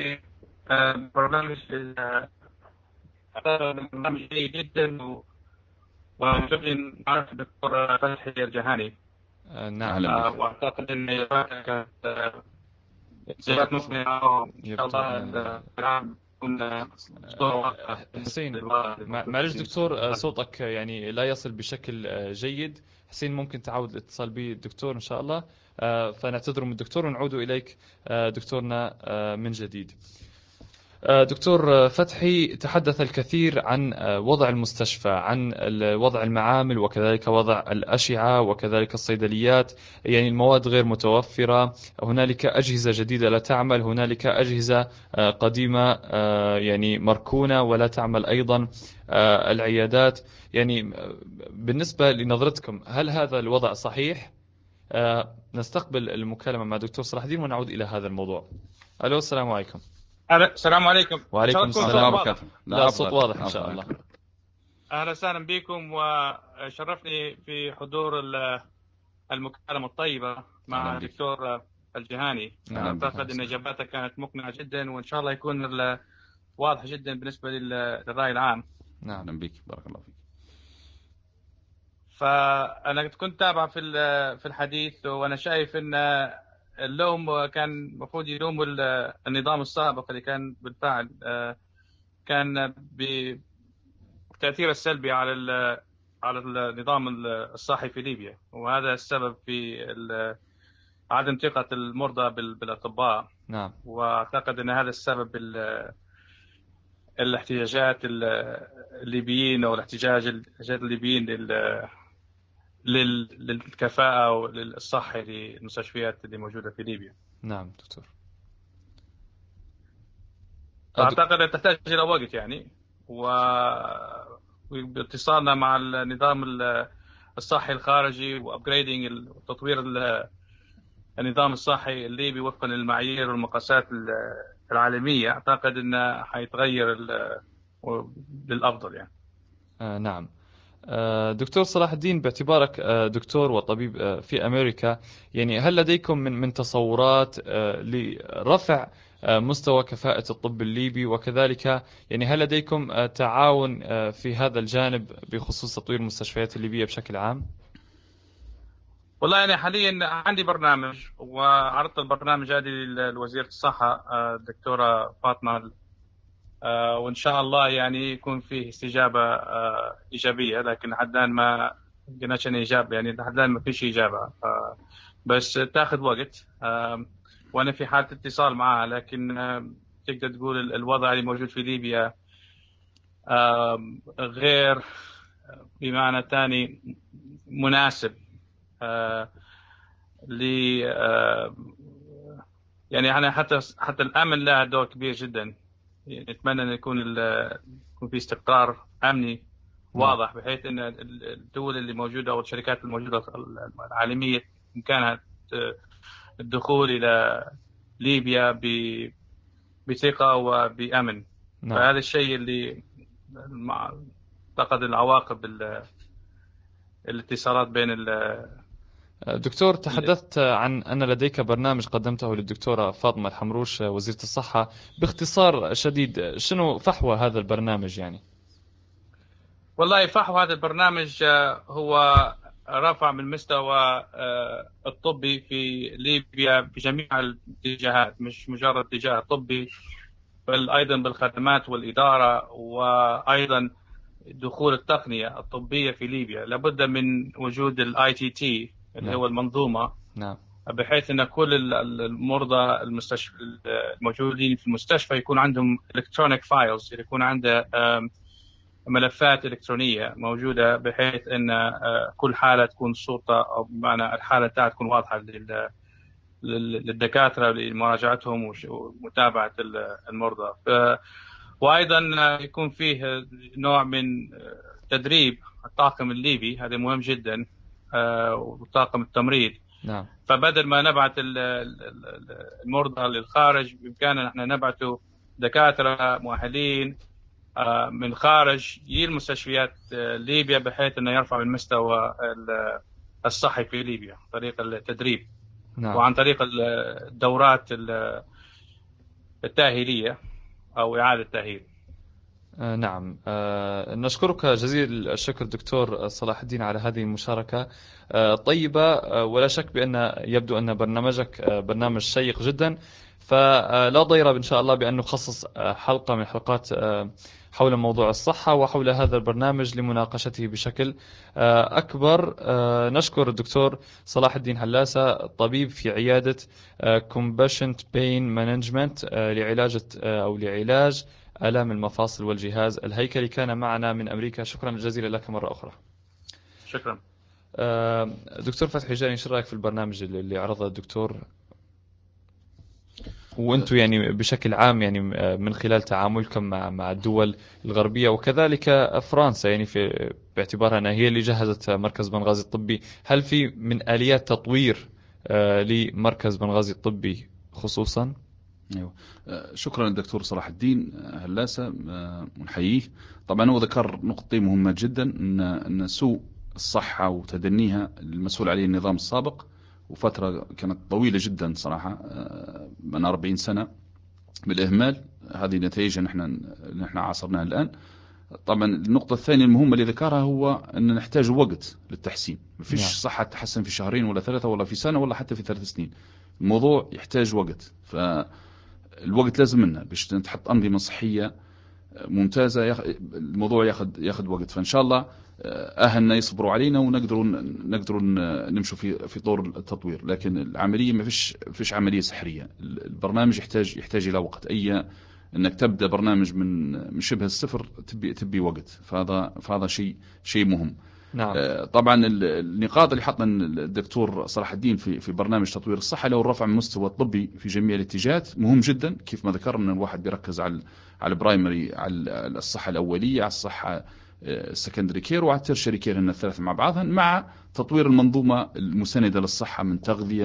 برنامج جيد جدا، وجميل نعرف الدكتور فتحي الجهاني. نعم. وأعتقد أن كانت زيارات مقنعة، وإن شاء الله العام حسين، معلش دكتور صوتك يعني لا يصل بشكل جيد. حسين ممكن تعود الاتصال بالدكتور إن شاء الله، فنعتذر من الدكتور ونعود إليك دكتورنا من جديد. دكتور فتحي، تحدث الكثير عن وضع المستشفى، عن وضع المعامل، وكذلك وضع الأشعة، وكذلك الصيدليات. يعني المواد غير متوفرة، هنالك أجهزة جديدة لا تعمل، هنالك أجهزة قديمة يعني مركونة ولا تعمل أيضا. العيادات، يعني بالنسبة لنظرتكم، هل هذا الوضع صحيح؟ نستقبل المكالمة مع دكتور صلاح الدين ونعود إلى هذا الموضوع. ألو، السلام عليكم. السلام عليكم. وعليكم السلام ورحمة الله. لا، الصوت واضح إن شاء الله. أهلا وسهلا بكم، وشرفني في حضور المكالمة الطيبة مع الدكتور الجهاني. أعتقد أن إجاباتك كانت مقنعة جدا، وإن شاء الله يكون واضح جدا بالنسبة للرأي العام. نعم بك، بارك الله فيك. فأنا كنت تابع في الحديث، وأنا شايف أن اللوم كان المفروض يلوم النظام السابق اللي كان بالفعل كان بالتأثير السلبي على النظام الصحي في ليبيا، وهذا السبب في عدم ثقة المرضى بالأطباء. نعم. وأعتقد أن هذا السبب الاحتجاجات الليبيين، أو الاحتجاجات الليبيين للكفاءة والصحي للمستشفيات اللي موجودة في ليبيا. نعم دكتور. أعتقد أن تحتاج إلى وقت يعني، وباتصالنا مع النظام الصحي الخارجي وأبجريدنج وتطوير النظام الصحي الليبي وفقا للمعايير والمقاسات العالمية، أعتقد أنه حيتغير للأفضل يعني. نعم. دكتور صلاح الدين، باعتبارك دكتور وطبيب في أمريكا، يعني هل لديكم من تصورات لرفع مستوى كفاءة الطب الليبي، وكذلك يعني هل لديكم تعاون في هذا الجانب بخصوص تطوير المستشفيات الليبية بشكل عام؟ والله أنا حاليا عندي برنامج، وعرضت البرنامج هذه لوزيرة الصحة الدكتورة فاطمة، وإن شاء الله يعني يكون فيه استجابة إيجابية، لكن لحد الآن ما لقيناش إجابة، يعني لحد الآن ما فيش إجابة، بس تأخذ وقت. وأنا في حالة اتصال معها، لكن تقدر تقول الوضع اللي موجود في ليبيا غير بمعنى ثاني مناسب يعني أنا حتى الأمن له دور كبير جدا. نتمنى أن يكون في استقرار أمني واضح، بحيث أن الدول اللي موجودة أو الشركات الموجودة العالمية بإمكانها الدخول إلى ليبيا بثقة وبأمن. فهذا الشيء اللي أعتقد العواقب الاتصالات بين دكتور، تحدثت عن أن لديك برنامج قدمته للدكتورة فاطمة الحمروش وزيرة الصحة. باختصار شديد، شنو فحوى هذا البرنامج يعني؟ والله فحوى هذا البرنامج هو رفع من مستوى الطبي في ليبيا بجميع الاتجاهات، مش مجرد اتجاه طبي، بل أيضا بالخدمات والإدارة، وأيضا دخول التقنية الطبية في ليبيا. لابد من وجود ITT اللي هو المنظومة. نعم. بحيث أن كل المرضى الموجودين في المستشفى يكون عندهم electronic files، يكون عنده ملفات إلكترونية موجودة، بحيث أن كل حالة تكون صورة، أو بمعنى الحالة تكون واضحة للدكاترة لمراجعتهم ومتابعة المرضى. وأيضا يكون فيه نوع من تدريب الطاقم الليبي، هذا مهم جدا، وطاقم التمريض. نعم. فبدل ما نبعث المرضى للخارج، بإمكاننا نحن نبعث دكاترة مؤهلين من خارج المستشفيات ليبيا، بحيث أنه يرفع من مستوى الصحي في ليبيا عن طريق التدريب. نعم. وعن طريق الدورات التأهيلية أو إعادة التأهيل. نعم. نشكرك جزيل الشكر دكتور صلاح الدين على هذه المشاركة طيبة. ولا شك بأن يبدو أن برنامجك برنامج شيق جدا، فلا ضير إن شاء الله بأن نخصص حلقة من حلقات حول موضوع الصحة وحول هذا البرنامج لمناقشته بشكل أكبر. نشكر الدكتور صلاح الدين هلاسة، طبيب في عيادة Compassionate Pain Management لعلاج آلام المفاصل والجهاز الهيكلي، كان معنا من أمريكا. شكرا جزيلا لك مرة أخرى. شكرا. دكتور فتحي جاني، شو رأيك في البرنامج اللي عرضه الدكتور، وأنتم يعني بشكل عام يعني من خلال تعاملكم مع الدول الغربية وكذلك فرنسا، يعني باعتبارها أنها هي اللي جهزت مركز بنغازي الطبي، هل في من آليات تطوير لمركز بنغازي الطبي خصوصا؟ أيوة. شكرا للدكتور صلاح الدين هلاسة، ونحييه. طبعا هو ذكر نقطتين مهمة جدا، أن سوء الصحة وتدنيها المسؤول عليه النظام السابق، وفترة كانت طويلة جدا صراحة، من 40 سنة بالإهمال. هذه نتائجها نحن عاصرناها الآن. طبعا النقطة الثانية المهمة اللي ذكرها هو أن نحتاج وقت للتحسين. مفيش صحة تحسن في شهرين ولا ثلاثة ولا في سنة ولا حتى في 3 سنين. الموضوع يحتاج وقت، فالوقت لازم منا باش نتحط أنظمة صحية ممتازة. الموضوع ياخذ وقت، فإن شاء الله أهلنا يصبروا علينا ونقدروا نمشوا في طور التطوير. لكن العملية ما فيش عملية سحرية. البرنامج يحتاج إلى وقت. انك تبدا برنامج من شبه الصفر تبي وقت، فهذا شيء مهم. نعم. طبعا النقاط اللي حطنا الدكتور صلاح الدين في برنامج تطوير الصحه له الرفع من المستوى الطبي في جميع الاتجاهات مهم جدا. كيف ما ذكرنا الواحد بيركز على البرايمري، على الصحه الاوليه، على الصحه السكندري كير، وعلى التيرشري كير، هن الثلاثه مع بعضها، مع تطوير المنظومه المسانده للصحه من تغذيه،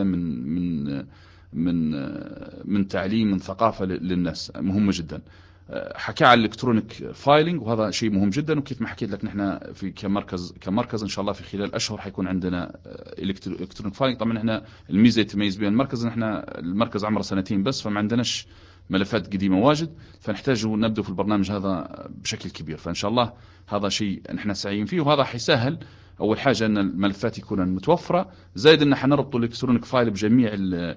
من تعليم، من ثقافة للناس، مهمة جدا. حكى على الالكترونيك فايلنج، وهذا شيء مهم جدا. وكيف ما حكيت لك نحن في كمركز ان شاء الله في خلال اشهر حيكون عندنا الكترونيك فايلنج. طبعا احنا الميزه يتميز بها المركز، نحن المركز عمره 2 سنين بس، فما عندناش ملفات قديمه واجد، فنحتاج نبدأ في البرنامج هذا بشكل كبير. فان شاء الله هذا شيء نحن سعيين فيه، وهذا حيسهل اول حاجه ان الملفات يكون متوفره، زائد ان حنربط الالكترونيك فايل بجميع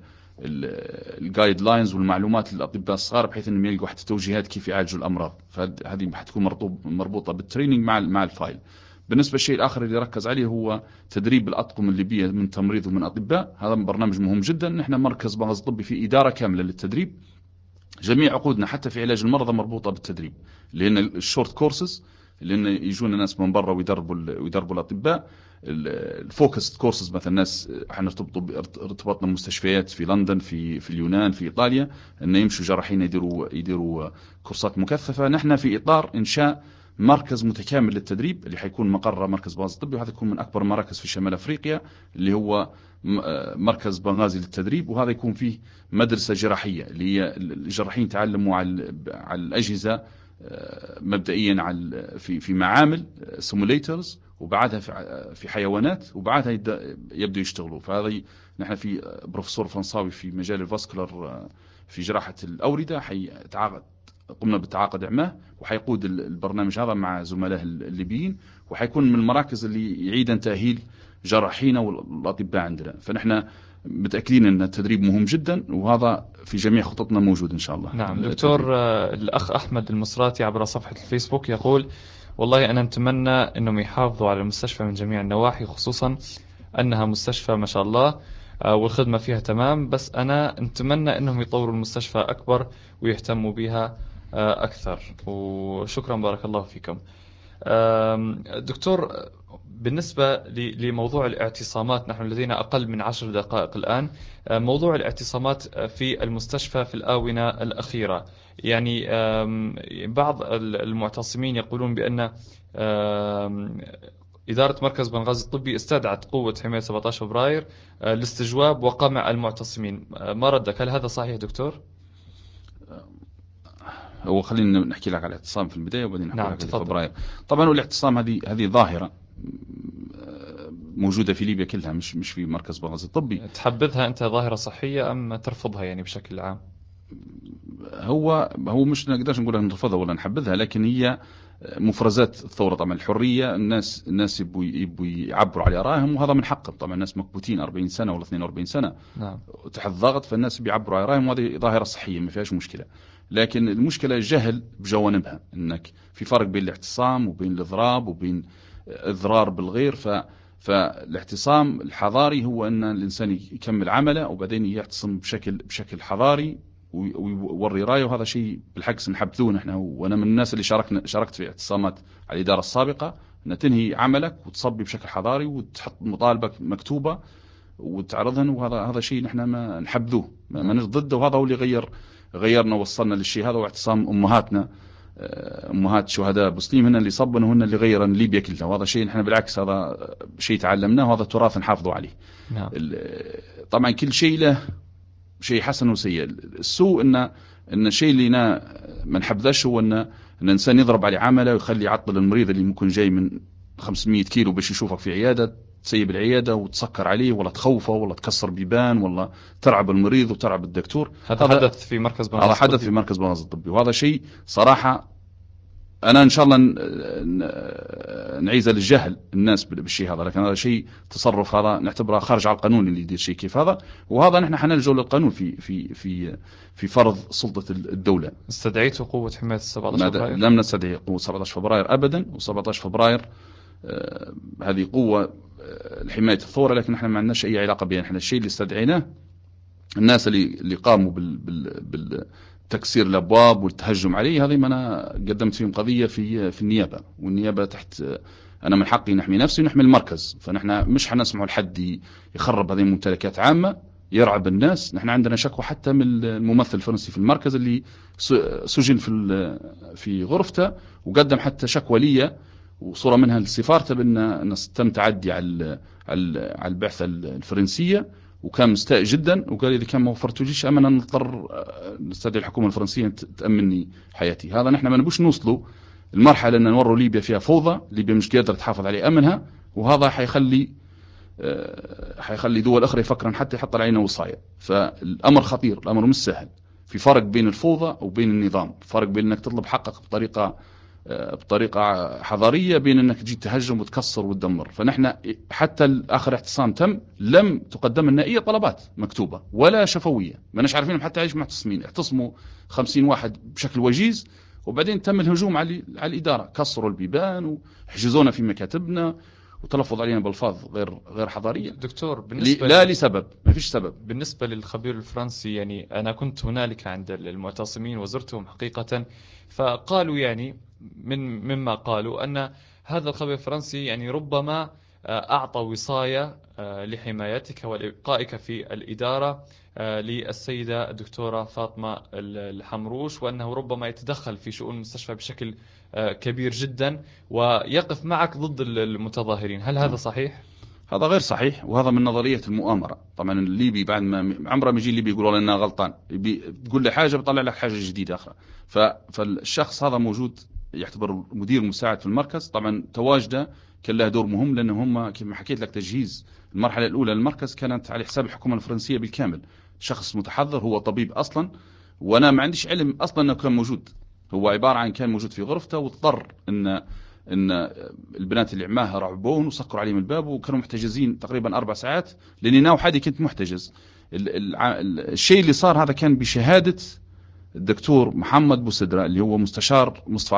الجايد لاينز والمعلومات للاطباء الصغار، بحيث انهم يلقوا حتى توجيهات كيف يعالجوا الامراض. فهذه حتكون مربوطه بالتريننج مع الفايل. بالنسبه للشيء الاخر اللي ركز عليه هو تدريب الاطقم الليبيه من تمريض ومن اطباء. هذا برنامج مهم جدا. نحن مركز بنغازي الطبي في اداره كامله للتدريب. جميع عقودنا حتى في علاج المرضى مربوطه بالتدريب، لان الشورت كورسز لان يجونا ناس من برا ويدربوا الاطباء. الفوكس كورسز مثلا ناس حنرتبطوا ارتباطنا بمستشفيات في لندن، في اليونان، في ايطاليا، ان يمشوا جراحين يديروا كورسات مكثفه. نحن في اطار انشاء مركز متكامل للتدريب اللي حيكون مقره مركز بنغازي الطبي، وهذا يكون من اكبر المراكز في شمال افريقيا، اللي هو مركز بنغازي للتدريب. وهذا يكون فيه مدرسه جراحيه اللي هي الجراحين يتعلموا على الاجهزه مبدئيا في معامل سيموليترز، وبعدها في حيوانات، وبعدها يبدأوا يشتغلوا. فهذا نحن في بروفيسور فرنساوي في مجال الفاسكولار في جراحة الأوردة قمنا بالتعاقد معه، وحيقود البرنامج هذا مع زملائه الليبيين، وحيكون من المراكز اللي يعيد تأهيل جراحينا والأطباء عندنا. فنحن متأكدين أن التدريب مهم جدا، وهذا في جميع خططنا موجود إن شاء الله. نعم دكتور. الأخ أحمد المصراتي عبر صفحة الفيسبوك يقول: والله أنا نتمنى أنهم يحافظوا على المستشفى من جميع النواحي، خصوصا أنها مستشفى ما شاء الله والخدمة فيها تمام، بس أنا نتمنى أنهم يطوروا المستشفى أكبر ويهتموا بها أكثر. وشكرا، بارك الله فيكم. دكتور، بالنسبة لموضوع الاعتصامات، نحن لدينا أقل من 10 دقائق الآن. موضوع الاعتصامات في المستشفى في الآونة الأخيرة، يعني بعض المعتصمين يقولون بأن إدارة مركز بنغازي الطبي استدعت قوة حماية 17 فبراير لاستجواب وقمع المعتصمين. ما ردك؟ هل هذا صحيح دكتور؟ هو خلينا نحكي لك على الاعتصام في البداية، وبعدين نحكي نعم لك على فبراير. طبعا الاعتصام هذه ظاهرة موجودة في ليبيا كلها، مش في مركز بنغازي الطبي. تحبذها أنت ظاهرة صحية أم ترفضها يعني بشكل عام؟ هو مش نقدرش نقول نرفضها ولا نحبذها، لكن هي مفرزات الثورة. طبعا الحرية، الناس يبوا يعبروا على آرائهم، وهذا من حقهم. طبعا الناس مكبوتين 40 سنة ولا 42 سنة نعم. تحت ضغط، فالناس بيعبروا على آرائهم، وهذه ظاهرة صحية ما فيهاش مشكلة. لكن المشكلة الجهل بجوانبها، انك في فرق بين الاعتصام وبين الاضراب وبين اضرار بالغير. فالاعتصام الحضاري هو ان الانسان يكمل عمله وبعدين يعتصم بشكل حضاري ويوري رايه، وهذا شيء بالحق نحبذوه نحن. وانا من الناس اللي شاركت في اعتصامات على الاداره السابقه، ان تنهي عملك وتصبي بشكل حضاري وتحط مطالبك مكتوبه وتعرضهن، وهذا شيء نحن ما نحبذوه، ما نش ضده. وهذا هو اللي غيرنا ووصلنا للشيء هذا. واعتصام امهاتنا، امهات شهداء بسليم، هن اللي صبنا، هن اللي غيرن ليبيا كلها. وهذا شيء نحن بالعكس هذا شيء تعلمناه، وهذا تراث نحافظوا عليه. نعم. طبعا كل شيء له شيء حسن وسيء. السوء ان الشيء اللي ما نحبذش هو ان الانسان يضرب عليه عمله ويخلي يعطل المريض اللي ممكن جاي من 500 كيلو باش يشوفك في عياده، تسيب العياده وتسكر عليه ولا تخوفه ولا تكسر بيبان ولا ترعب المريض وترعب الدكتور. هذا حدث في مركز بنغازي. هذا حدث في مركز بنغازي الطبي، وهذا شيء صراحه انا ان شاء الله نعيز للجهل الناس بالشيء هذا، لكن هذا شيء تصرف هذا نعتبره خارج على القانون اللي يدير شيء كيف هذا. وهذا نحن حنلجأ للقانون في فرض سلطة الدولة. استدعيتوا قوة حماية 17 فبراير؟ لم نستدعي قوة 17 فبراير ابدا. و17 فبراير هذه قوة لحماية الثورة، لكن نحن ما عندناش اي علاقة بها. نحن الشيء اللي استدعيناه الناس اللي قاموا تكسير الأبواب والتهجم عليه، هذه ما أنا قدمت فيهم قضية في النيابة، والنيابة تحت أنا من حقي نحمي نفسي ونحمي المركز. فنحن مش حنسمع لحد يخرب هذه الممتلكات عامة يرعب الناس. نحن عندنا شكوى حتى من الممثل الفرنسي في المركز اللي سجن في غرفته، وقدم حتى شكوى لي وصورة منها لسفارته بأن تم تعدي على البعثة الفرنسية، وكان مستاء جدا، وقال إذا كان ما وفرتوليش أمنا نضطر نستدعي الحكومة الفرنسية تأمني حياتي. هذا نحن ما نبوش نوصلوا المرحلة أن نوروا ليبيا فيها فوضى، ليبيا مش قادرة تحافظ على أمنها، وهذا حيخلي دول أخرى يفكرن حتى يحط علينا وصاية. فالأمر خطير، الأمر مش سهل. في فرق بين الفوضى وبين النظام، فرق بين أنك تطلب حقك بطريقة حضارية، بين أنك تجي تهجم وتكسر وتدمر. فنحن حتى آخر اعتصام تم لم تقدم لنا أي طلبات مكتوبة ولا شفوية، ما نش عارفين حتى عيش معتصمين. اعتصموا 50 واحد بشكل وجيز، وبعدين تم الهجوم على الإدارة، كسروا البيبان وحجزونا في مكاتبنا وتلفظ علينا بالفاظ غير حضارية. دكتور، بالنسبة لا لسبب، ما فيش سبب. بالنسبة للخبير الفرنسي، يعني أنا كنت هنالك عند المعتصمين وزرتهم حقيقة، فقالوا يعني مما قالوا أن هذا الخبير الفرنسي يعني ربما أعطى وصاية لحمايتك وإبقائك في الإدارة للسيدة الدكتورة فاطمة الحمروش، وأنه ربما يتدخل في شؤون المستشفى بشكل كبير جدا ويقف معك ضد المتظاهرين. هل هذا صحيح؟ هذا غير صحيح، وهذا من نظرية المؤامرة. طبعا الليبي بعد ما عمره ما يجي الليبي يقول لنا غلطان، تقول له حاجة بيطلع لك حاجة جديدة أخرى. فالشخص هذا موجود يعتبر مدير مساعد في المركز. طبعا تواجده كان له دور مهم، لأن هم كما حكيت لك تجهيز المرحلة الأولى للمركز كانت على حساب الحكومة الفرنسية بالكامل. شخص متحضر، هو طبيب أصلا، وأنا ما عنديش علم أصلا أنه كان موجود. هو عبارة عن كان موجود في غرفته، واضطر إن البنات اللي عماها رعبون وسكروا عليهم الباب، وكانوا محتجزين تقريبا 4 ساعات، لأني أنا وحدي كنت محتجز. الشيء اللي صار هذا كان بشهادة الدكتور محمد بوسدرة اللي هو مستشار مصطفى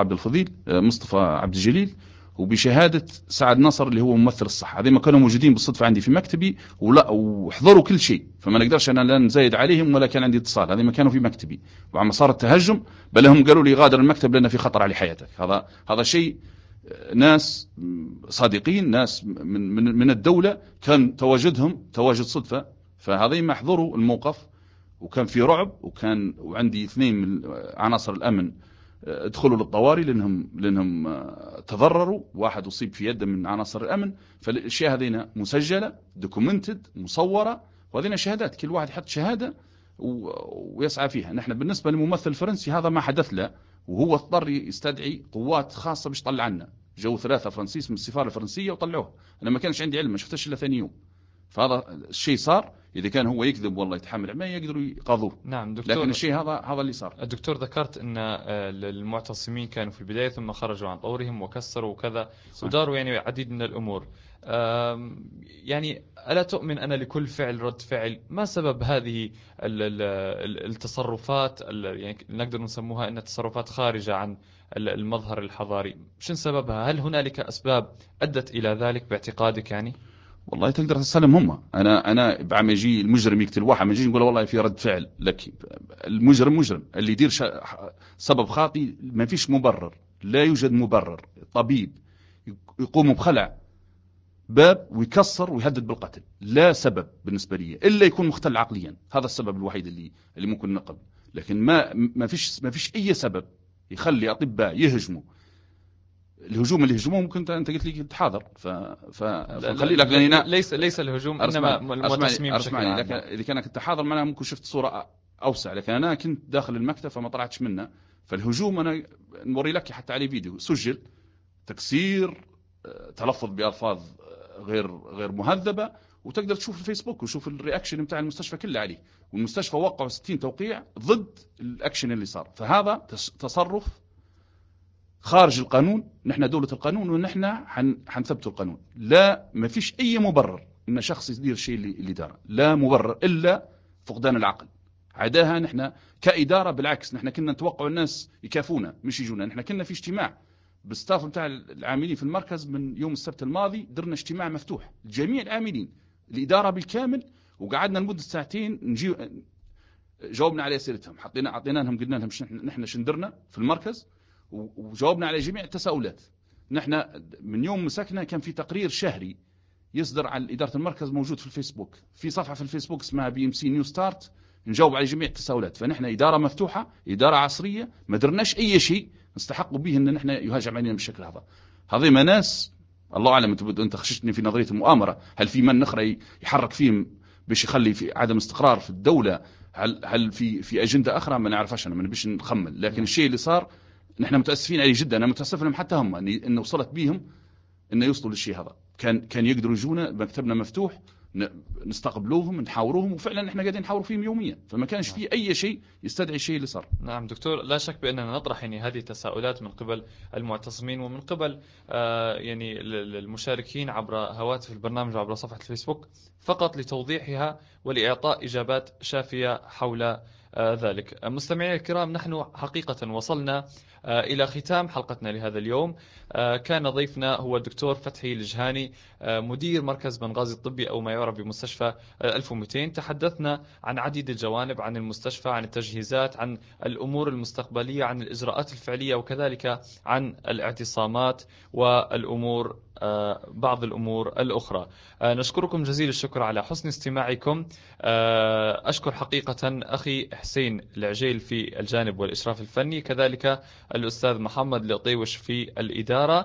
عبد الجليل، وبشهادة سعد نصر اللي هو ممثل الصحة. هذه ما كانوا موجودين بالصدفة عندي في مكتبي وحضروا كل شيء، فما نقدرش أنا لا نزايد عليهم ولا كان عندي اتصال. هذه ما كانوا في مكتبي، وعما صار التهجم بل هم قالوا لي غادر المكتب لأن في خطر على حياتك. هذا شيء ناس صادقين، ناس من الدولة كان تواجدهم تواجد صدفة، فهذين ما حضروا الموقف، وكان في رعب. وعندي 2 من عناصر الأمن ادخلوا للطوارئ لأنهم تضرروا، واحد أصيب في يده من عناصر الأمن. فالأشياء هذين مسجلة دوكومنتد مصورة، وهذين شهادات، كل واحد يحط شهادة ويسعى فيها. نحن بالنسبة للممثل الفرنسي هذا ما حدث له، وهو اضطر يستدعي قوات خاصة باش تطلع عنا. جو 3 فرنسيس من السفارة الفرنسية وطلعوه. أنا ما كانش عندي علم، ما شفتش إلا ثاني يوم. فهذا الشيء صار. إذا كان هو يكذب والله يتحمل ما يقدروا يقاضوه. نعم دكتور، لكن الشيء هذا اللي صار. الدكتور ذكرت أن المعتصمين كانوا في البداية ثم خرجوا عن طورهم وكسروا وكذا وداروا يعني عديد من الأمور. يعني ألا تؤمن أن لكل فعل رد فعل؟ ما سبب هذه التصرفات يعني نقدر نسموها أن تصرفات خارجة عن المظهر الحضاري؟ شن سببها؟ هل هنالك أسباب أدت إلى ذلك باعتقادك يعني؟ والله تقدر تسلم هم. أنا بعد ما يجي المجرم يقتل واحد ما يجي نقول والله في رد فعل لك. المجرم مجرم، اللي يدير سبب خاطئ ما فيش مبرر، لا يوجد مبرر. طبيب يقوم بخلع باب ويكسر ويهدد بالقتل، لا سبب بالنسبة لي إلا يكون مختل عقليا. هذا السبب الوحيد اللي ممكن نقل. لكن ما فيش أي سبب يخلي أطباء يهجموا. الهجوم اللي هجموه ممكن أنت قلت لي تحاضر فخلي لك هنا ليس الهجوم إنما المعتصمين بشكل عام. لكن إذا كان كنت حاضر معناها ممكن شفت صورة أوسع، لكن أنا كنت داخل المكتب فما طلعتش منه. فالهجوم أنا نوري لك حتى عليه فيديو سجل، تكسير، تلفظ بألفاظ غير مهذبة، وتقدر تشوف الفيسبوك وشوف الرياكشن بتاع المستشفى كله عليه. والمستشفى وقعوا 60 توقيع ضد الأكشن اللي صار. فهذا تصرف خارج القانون. نحن دولة القانون ونحن حنثبت القانون. لا ما فيش أي مبرر إن شخص يدير الشيء اللي داره، لا مبرر إلا فقدان العقل. عداها نحن كإدارة بالعكس، نحن كنا نتوقع الناس يكافونا مش يجونا. نحن كنا في اجتماع بالستاف بتاع العاملين في المركز من يوم السبت الماضي، درنا اجتماع مفتوح لجميع العاملين الإدارة بالكامل، وقعدنا لمدة ساعتين جاوبنا على أسئلتهم، عطينا لهم قلنا لهم نحن شندرنا في المركز، وجاوبنا على جميع التساؤلات. نحن من يوم مسكنا كان في تقرير شهري يصدر عن إدارة المركز موجود في الفيسبوك، في صفحة في الفيسبوك اسمها BMC New Start، نجاوب على جميع التساؤلات. فنحن إدارة مفتوحة، إدارة عصرية، ما درناش أي شيء نستحق به أن نحن يهاجم علينا بالشكل هذا. هذه ما ناس الله أعلم. أنت خششتني في نظرية المؤامرة. هل في من نخرى يحرك فيهم باش يخلي في عدم استقرار في الدولة؟ هل في أجندة أخرى ما نعرفش؟ أنا ما نبيش نخمل. لكن الشيء اللي صار نحن متأسفين عليه جدا. أنا متأسف لهم حتى هم إن وصلت بيهم إنه يوصلوا للشيء هذا. كان يقدروا يجونا، مكتبنا مفتوح، نستقبلوهم نحاوروهم، وفعلا احنا قاعدين نحاور فيهم يوميا. فما كانش فيه أي شيء يستدعي الشيء اللي صار. نعم دكتور، لا شك بأننا نطرح يعني هذه التساؤلات من قبل المعتصمين ومن قبل يعني المشاركين عبر هواتف البرنامج وعبر صفحة الفيسبوك، فقط لتوضيحها ولإعطاء إجابات شافية حول ذلك. مستمعي الكرام، نحن حقيقة وصلنا إلى ختام حلقتنا لهذا اليوم. كان ضيفنا هو الدكتور فتحي الجهاني، مدير مركز بنغازي الطبي أو ما يعرف بمستشفى 1200. تحدثنا عن عديد الجوانب، عن المستشفى، عن التجهيزات، عن الأمور المستقبلية، عن الإجراءات الفعلية، وكذلك عن الاعتصامات والأمور بعض الأمور الأخرى. نشكركم جزيل الشكر على حسن استماعكم. أشكر حقيقة أخي حسين العجيل في الجانب والإشراف الفني، كذلك الأستاذ محمد لطيوش في الإدارة.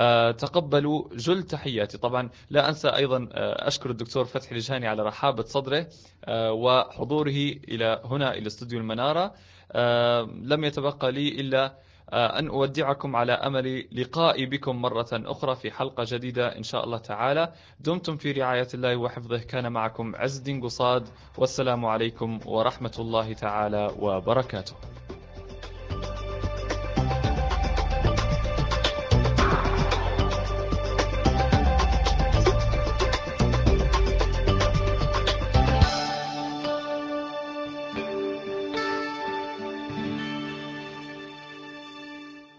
تقبلوا جل تحياتي. طبعا لا أنسى أيضا أشكر الدكتور فتحي الجهاني على رحابة صدره وحضوره إلى هنا إلى استوديو المنارة. لم يتبقى لي إلا أن أودعكم على أمل لقائي بكم مرة أخرى في حلقة جديدة إن شاء الله تعالى. دمتم في رعاية الله وحفظه. كان معكم عز الدين قصاد، والسلام عليكم ورحمة الله تعالى وبركاته.